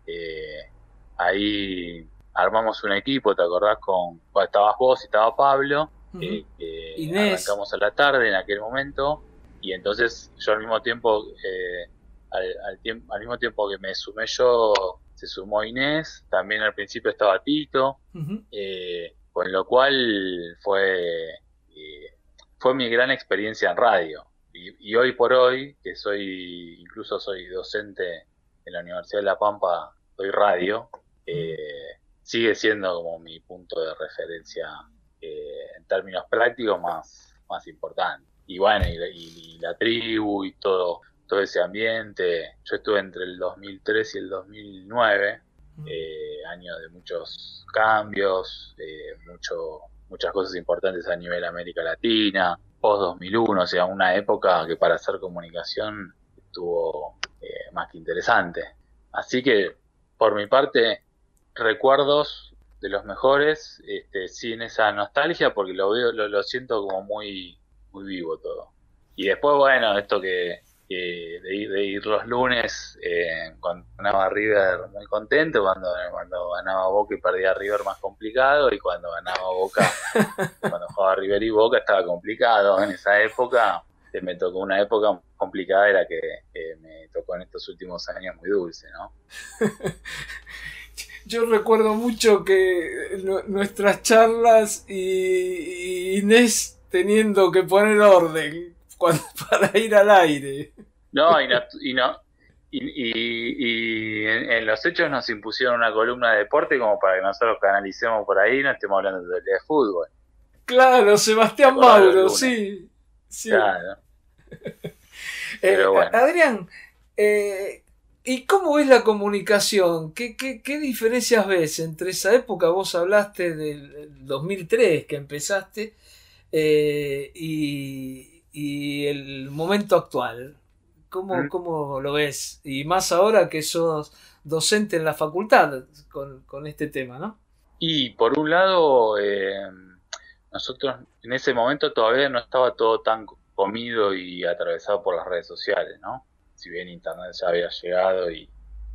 Speaker 19: Ahí armamos un equipo, ¿te acordás? Estabas vos y estaba Pablo.
Speaker 3: Inés.
Speaker 19: Arrancamos a la tarde en aquel momento y entonces yo al mismo tiempo al mismo tiempo que me sumé yo, se sumó Inés, también al principio estaba Tito, con lo cual fue mi gran experiencia en radio. Y hoy por hoy, que incluso soy docente en la Universidad de La Pampa, doy radio, sigue siendo como mi punto de referencia en términos prácticos más importante. Y bueno, y la tribu y todo ese ambiente. Yo estuve entre el 2003 y el 2009, año de muchos cambios, muchas cosas importantes a nivel América Latina, post 2001, o sea, una época que para hacer comunicación estuvo más que interesante. Así que, por mi parte, recuerdos de los mejores, sin esa nostalgia, porque lo siento como muy, muy vivo todo. Y después, bueno, esto de ir los lunes, cuando ganaba River muy contento, cuando ganaba Boca y perdía River más complicado, y cuando ganaba Boca, cuando jugaba River y Boca estaba complicado. En esa época me tocó una época complicada, era que me tocó en estos últimos años muy dulce, ¿no?
Speaker 3: Yo recuerdo mucho que nuestras charlas y Inés teniendo que poner orden para ir al aire.
Speaker 19: No, y en los hechos nos impusieron una columna de deporte como para que nosotros canalicemos por ahí, no estemos hablando de fútbol.
Speaker 3: Claro, Sebastián Mauro, sí.
Speaker 19: Claro. Pero bueno.
Speaker 3: Adrián, ¿y cómo es la comunicación? ¿Qué diferencias ves entre esa época? Vos hablaste del 2003 que empezaste y el momento actual. ¿Cómo lo ves? Y más ahora que sos docente en la facultad con este tema, ¿no?
Speaker 19: Y por un lado, nosotros en ese momento todavía no estaba todo tan comido y atravesado por las redes sociales, ¿no? Si bien internet ya había llegado y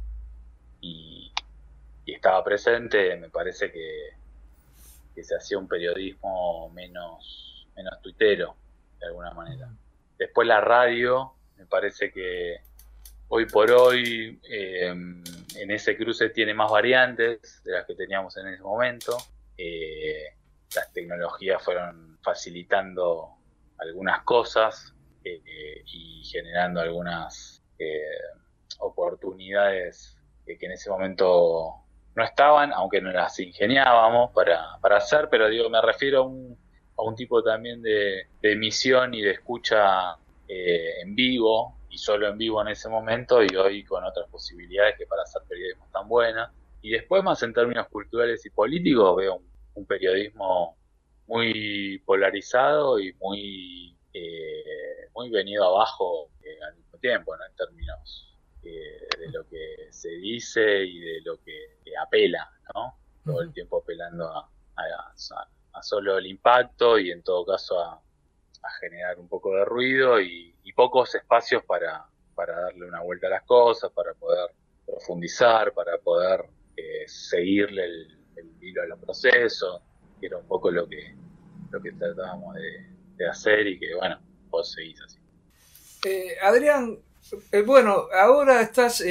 Speaker 19: estaba presente, me parece que se hacía un periodismo menos tuitero, de alguna manera. Después la radio, me parece que hoy por hoy en ese cruce tiene más variantes de las que teníamos en ese momento. Las tecnologías fueron facilitando algunas cosas y generando algunas oportunidades que en ese momento no estaban, aunque nos las ingeniábamos para hacer, pero me refiero a un tipo también de emisión y de escucha en vivo, y solo en vivo en ese momento, y hoy con otras posibilidades que para hacer periodismo tan buena. Y después, más en términos culturales y políticos, veo un periodismo muy polarizado y muy venido abajo al mismo tiempo, ¿no? En términos de lo que se dice y de lo que apela, ¿no? Todo el tiempo apelando a solo el impacto y en todo caso a generar un poco de ruido y pocos espacios para darle una vuelta a las cosas, para poder profundizar, para poder seguirle el hilo a los procesos, que era un poco lo que tratábamos de hacer y que, bueno, vos seguís así.
Speaker 3: Adrián, bueno, ahora estás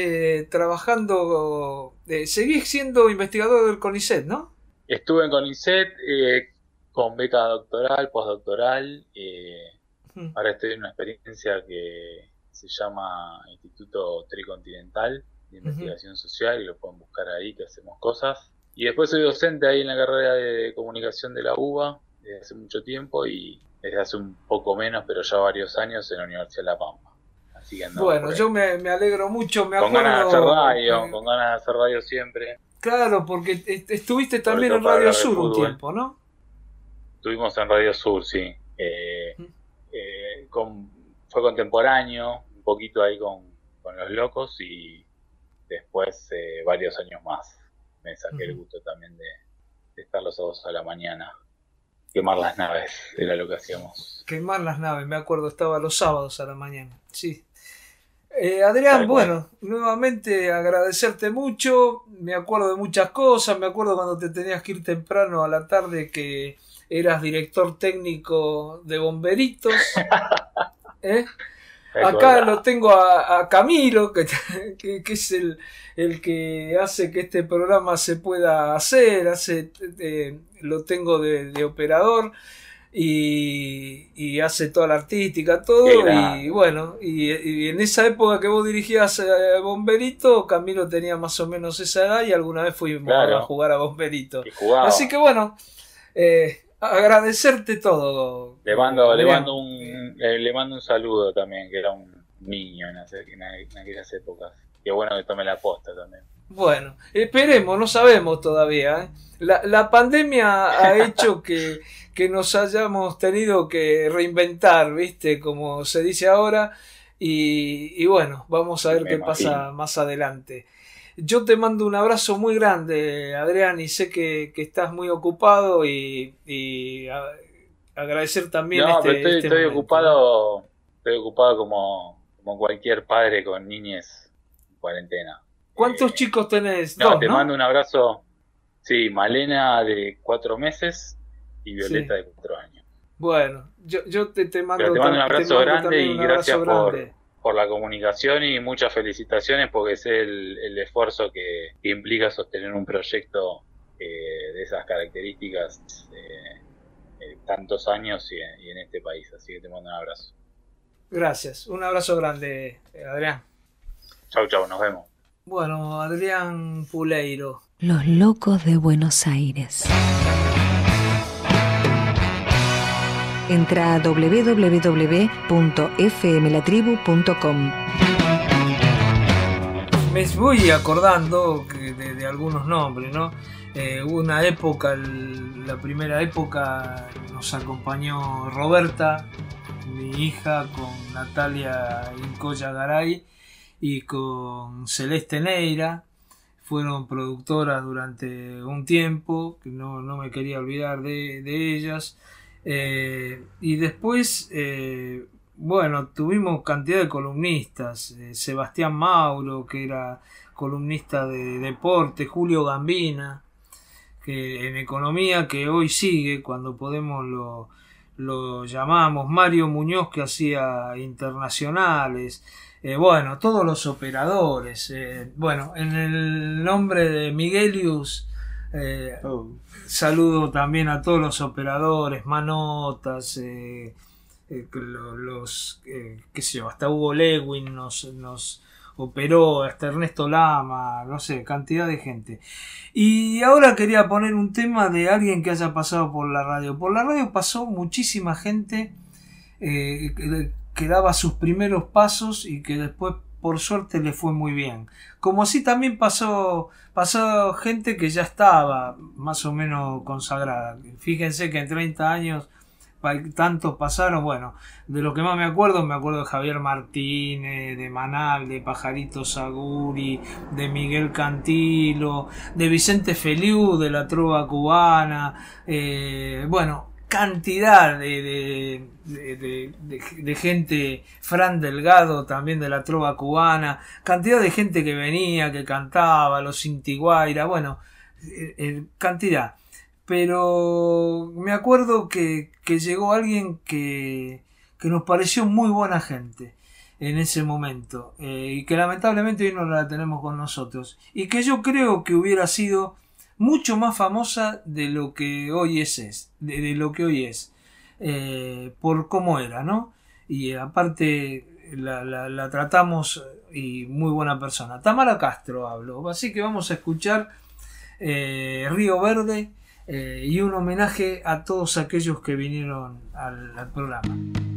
Speaker 3: trabajando, seguís siendo investigador del CONICET, ¿no?
Speaker 19: Estuve en CONICET, con beca doctoral, postdoctoral. Ahora estoy en una experiencia que se llama Instituto Tricontinental de Investigación Social, y lo pueden buscar ahí, que hacemos cosas. Y después soy docente ahí en la carrera de comunicación de la UBA desde hace mucho tiempo, y desde hace un poco menos, pero ya varios años, en la Universidad de La Pampa. Así que
Speaker 3: bueno, yo me alegro mucho, me acuerdo...
Speaker 19: Con ganas de hacer radio, con ganas de hacer radio siempre.
Speaker 3: Claro, porque estuviste también en Radio Sur un tiempo, ¿no?
Speaker 19: Estuvimos en Radio Sur, sí. Fue contemporáneo, un poquito ahí con Los Locos, y después varios años más me saqué el gusto también de estar los sábados a la mañana. Quemar las naves era lo que hacíamos.
Speaker 3: Quemar las naves, me acuerdo, estaba los sábados a la mañana, sí. Adrián, bueno, nuevamente agradecerte mucho. Me acuerdo de muchas cosas. Me acuerdo cuando te tenías que ir temprano a la tarde, que eras director técnico de Bomberitos. Acá lo tengo a Camilo, que es el que hace que este programa se pueda hacer. Lo tengo de operador. Y hace toda la artística, todo, y bueno, y en esa época que vos dirigías Bomberito, Camilo tenía más o menos esa edad, y alguna vez fuimos a jugar a Bomberito. Así que bueno, agradecerte todo.
Speaker 19: Le mando un saludo también, que era un niño en aquellas épocas. Qué bueno que tome la posta también.
Speaker 3: Bueno, esperemos, no sabemos todavía. La pandemia ha hecho que nos hayamos tenido que reinventar, ¿viste? Como se dice ahora. Y bueno, vamos a ver qué pasa más adelante. Yo te mando un abrazo muy grande, Adrián, y sé que estás muy ocupado, y agradecer también
Speaker 19: estoy ocupado. Estoy ocupado como cualquier padre con niñez en cuarentena.
Speaker 3: ¿Cuántos chicos tenés?
Speaker 19: Te mando un abrazo. Sí, Malena de 4 meses y Violeta de 4 años.
Speaker 3: Bueno, yo te mando
Speaker 19: un abrazo grande, y gracias por la comunicación, y muchas felicitaciones, porque sé el esfuerzo que implica sostener un proyecto de esas características tantos años y en este país. Así que te mando un abrazo.
Speaker 3: Gracias, un abrazo grande, Adrián.
Speaker 19: Chau, nos vemos.
Speaker 3: Bueno, Adrián Puleiro.
Speaker 13: Los Locos de Buenos Aires. Entra a www.fmlatribu.com.
Speaker 3: Me voy acordando de algunos nombres, ¿no? Una época, la primera época, nos acompañó Roberta, mi hija, con Natalia Incoya Garay y con Celeste Neira. Fueron productoras durante un tiempo, que no me quería olvidar de ellas. Y después, bueno, tuvimos cantidad de columnistas. Sebastián Mauro, que era columnista de deporte, Julio Gambina, que en economía, que hoy sigue, cuando podemos lo llamamos, Mario Muñoz, que hacía internacionales. Bueno, todos los operadores. Bueno, en el nombre de Miguelius, saludo también a todos los operadores, manotas, qué sé yo, hasta Hugo Lewin nos operó, hasta Ernesto Lama, no sé, cantidad de gente. Y ahora quería poner un tema de alguien que haya pasado por la radio. Por la radio pasó muchísima gente que daba sus primeros pasos y que después, por suerte, le fue muy bien. Como así también pasó gente que ya estaba más o menos consagrada. Fíjense que en 30 años tantos pasaron. Bueno, de lo que más me acuerdo de Javier Martínez, de Manal, de Pajarito Saguri, de Miguel Cantilo, de Vicente Feliú, de la trova cubana. Bueno, cantidad de gente, Fran Delgado también de la trova cubana, cantidad de gente que venía, que cantaba, los Intiguaira, bueno, cantidad. Pero me acuerdo que llegó alguien que nos pareció muy buena gente en ese momento, y que lamentablemente hoy no la tenemos con nosotros, y que yo creo que hubiera sido mucho más famosa de lo que hoy es, de lo que hoy es, por cómo era, ¿no? Y aparte la tratamos, y muy buena persona. Tamara Castro hablo, así que vamos a escuchar Río Verde, y un homenaje a todos aquellos que vinieron al programa.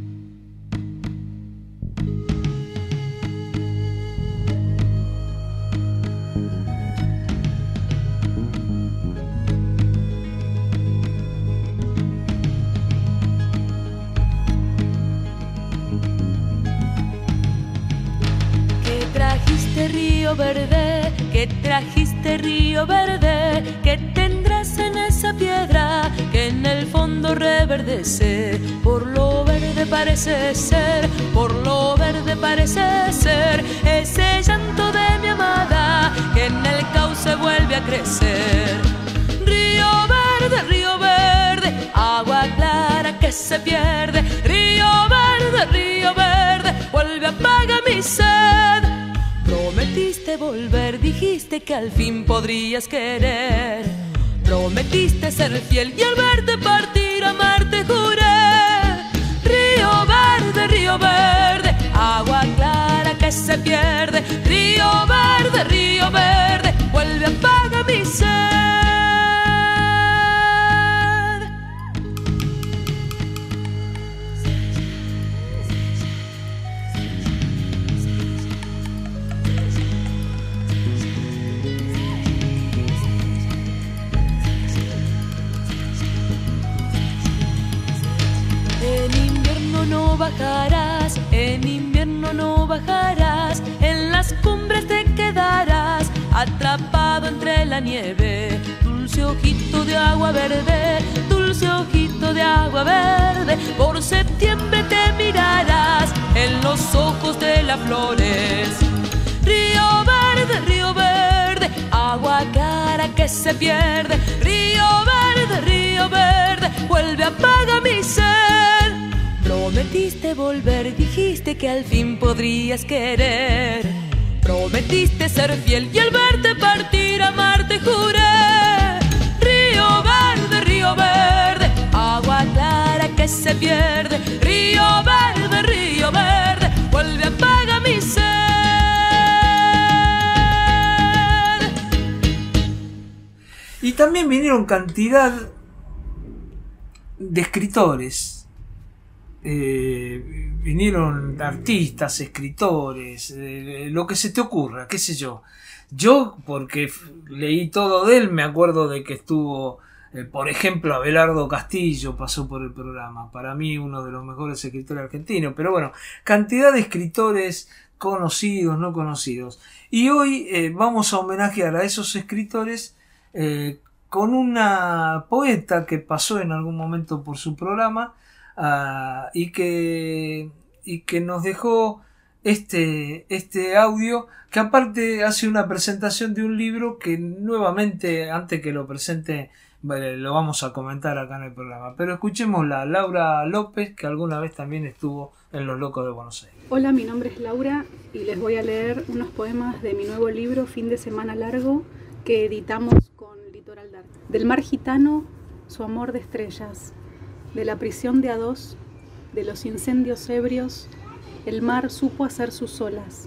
Speaker 20: Río Verde, que trajiste Río Verde, que tendrás en esa piedra que en el fondo reverdece. Por lo verde parece ser, por lo verde parece ser, ese llanto de mi amada que en el cauce vuelve a crecer. Río Verde, agua clara que se pierde. Río Verde, vuelve apaga mi sed. Prometiste volver, dijiste que al fin podrías querer. Prometiste ser fiel y al verte partir amarte juré. Río Verde, agua clara que se pierde. Río Verde, vuelve apaga mi sed. En invierno no bajarás, en las cumbres te quedarás, atrapado entre la nieve. Dulce ojito de agua verde, dulce ojito de agua verde, por septiembre te mirarás en los ojos de las flores. Río Verde, agua clara que se pierde. Río Verde, vuelve apaga mi sed. Prometiste volver, dijiste que al fin podrías querer. Prometiste ser fiel y al verte partir amarte juré. Río Verde, agua clara que se pierde. Río Verde, vuelve apaga mi sed.
Speaker 3: Y también vinieron cantidad de escritores. Vinieron artistas, escritores, lo que se te ocurra, qué sé yo. Yo, porque leí todo de él, me acuerdo de que estuvo, por ejemplo, Abelardo Castillo pasó por el programa. Para mí uno de los mejores escritores argentinos. Pero bueno, cantidad de escritores conocidos, no conocidos. Y hoy vamos a homenajear a esos escritores con una poeta que pasó en algún momento por su programa. Y que nos dejó este audio, que aparte hace una presentación de un libro que nuevamente, antes que lo presente, lo vamos a comentar acá en el programa. Pero escuchémosla, Laura López, que alguna vez también estuvo en Los Locos de Buenos Aires.
Speaker 21: Hola, mi nombre es Laura y les voy a leer unos poemas de mi nuevo libro Fin de Semana Largo, que editamos con Litoral Dark. Del mar gitano, su amor de estrellas. De la prisión de a dos, de los incendios ebrios, el mar supo hacer sus olas.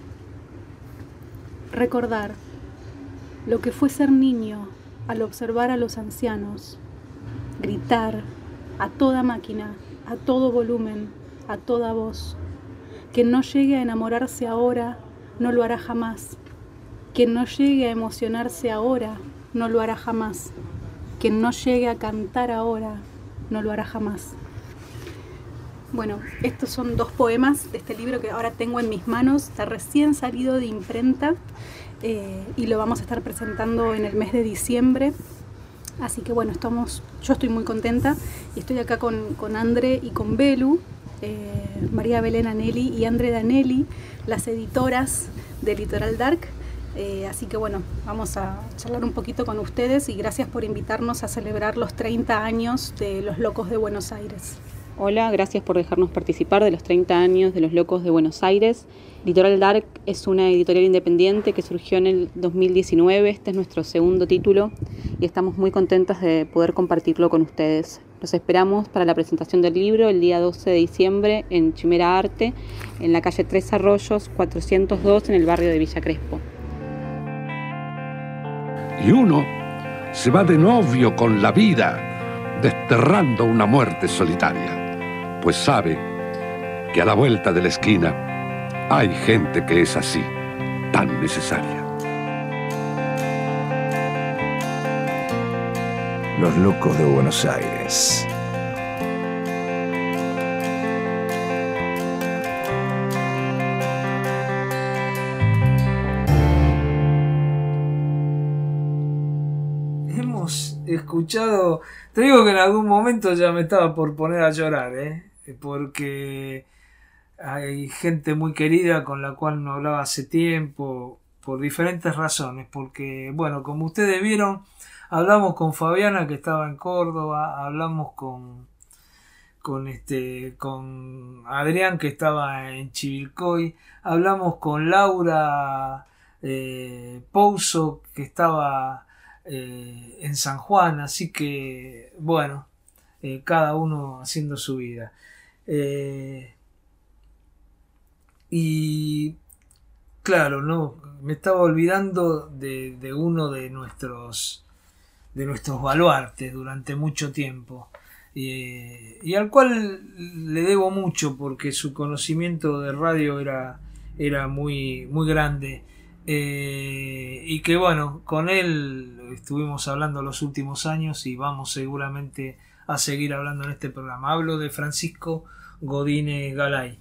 Speaker 21: Recordar lo que fue ser niño al observar a los ancianos, gritar a toda máquina, a todo volumen, a toda voz. Quien no llegue a enamorarse ahora, no lo hará jamás. Quien no llegue a emocionarse ahora, no lo hará jamás. Quien no llegue a cantar ahora, no lo hará jamás. Bueno, estos son dos poemas de este libro que ahora tengo en mis manos. Está recién salido de imprenta y lo vamos a estar presentando en el mes de diciembre. Así que bueno, yo estoy muy contenta y estoy acá con Andre y con Belu, María Belén Anelli y Andre Danelli, las editoras de Litoral Dark. Así que bueno, vamos a charlar un poquito con ustedes y gracias por invitarnos a celebrar los 30 años de Los Locos de Buenos Aires.
Speaker 4: Hola, gracias por dejarnos participar de los 30 años de Los Locos de Buenos Aires. Litoral Dark es una editorial independiente que surgió en el 2019, este es nuestro segundo título y estamos muy contentas de poder compartirlo con ustedes. Los esperamos para la presentación del libro el día 12 de diciembre en Chimera Arte, en la calle 3 Arroyos, 402, en el barrio de Villa Crespo.
Speaker 7: Y uno se va de novio con la vida, desterrando una muerte solitaria, pues sabe que a la vuelta de la esquina hay gente que es así, tan necesaria.
Speaker 1: Los Locos de Buenos Aires.
Speaker 3: Hemos escuchado, te digo que en algún momento ya me estaba por poner a llorar, porque hay gente muy querida con la cual no hablaba hace tiempo, por diferentes razones, porque, bueno, como ustedes vieron, hablamos con Fabiana, que estaba en Córdoba, hablamos con Adrián, que estaba en Chivilcoy, hablamos con Laura Pouso, que estaba en San Juan, así que, bueno, cada uno haciendo su vida. Y claro, no, me estaba olvidando de uno de nuestros baluartes durante mucho tiempo, y al cual le debo mucho porque su conocimiento de radio era muy, muy grande, y que bueno, con él estuvimos hablando los últimos años y vamos seguramente a seguir hablando en este programa. Hablo de Francisco Godine Galay.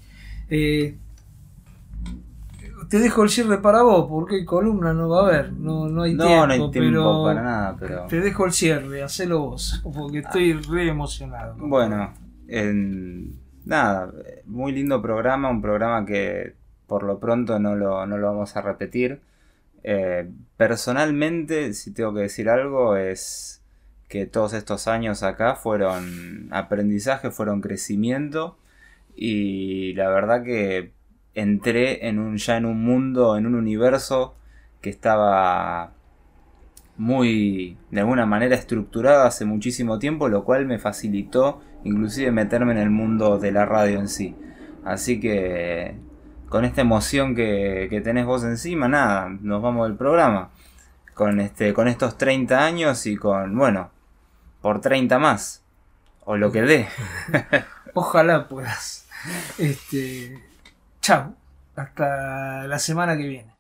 Speaker 3: Te dejo el cierre para vos, porque columna no va a haber, no hay tiempo,
Speaker 22: no hay tiempo para nada, pero...
Speaker 3: Te dejo el cierre, hacelo vos, porque estoy re emocionado.
Speaker 22: Bueno, nada, muy lindo programa, un programa que por lo pronto no lo vamos a repetir. Personalmente, si tengo que decir algo, es que todos estos años acá fueron aprendizaje, fueron crecimiento, y la verdad que entré ya en un mundo, en un universo que estaba muy, de alguna manera, estructurado hace muchísimo tiempo, lo cual me facilitó inclusive meterme en el mundo de la radio en sí. Así que con esta emoción que tenés vos encima, nada, nos vamos del programa con estos 30 años y con, bueno, por 30 más, o lo que dé.
Speaker 3: Ojalá puedas. Chao, hasta la semana que viene.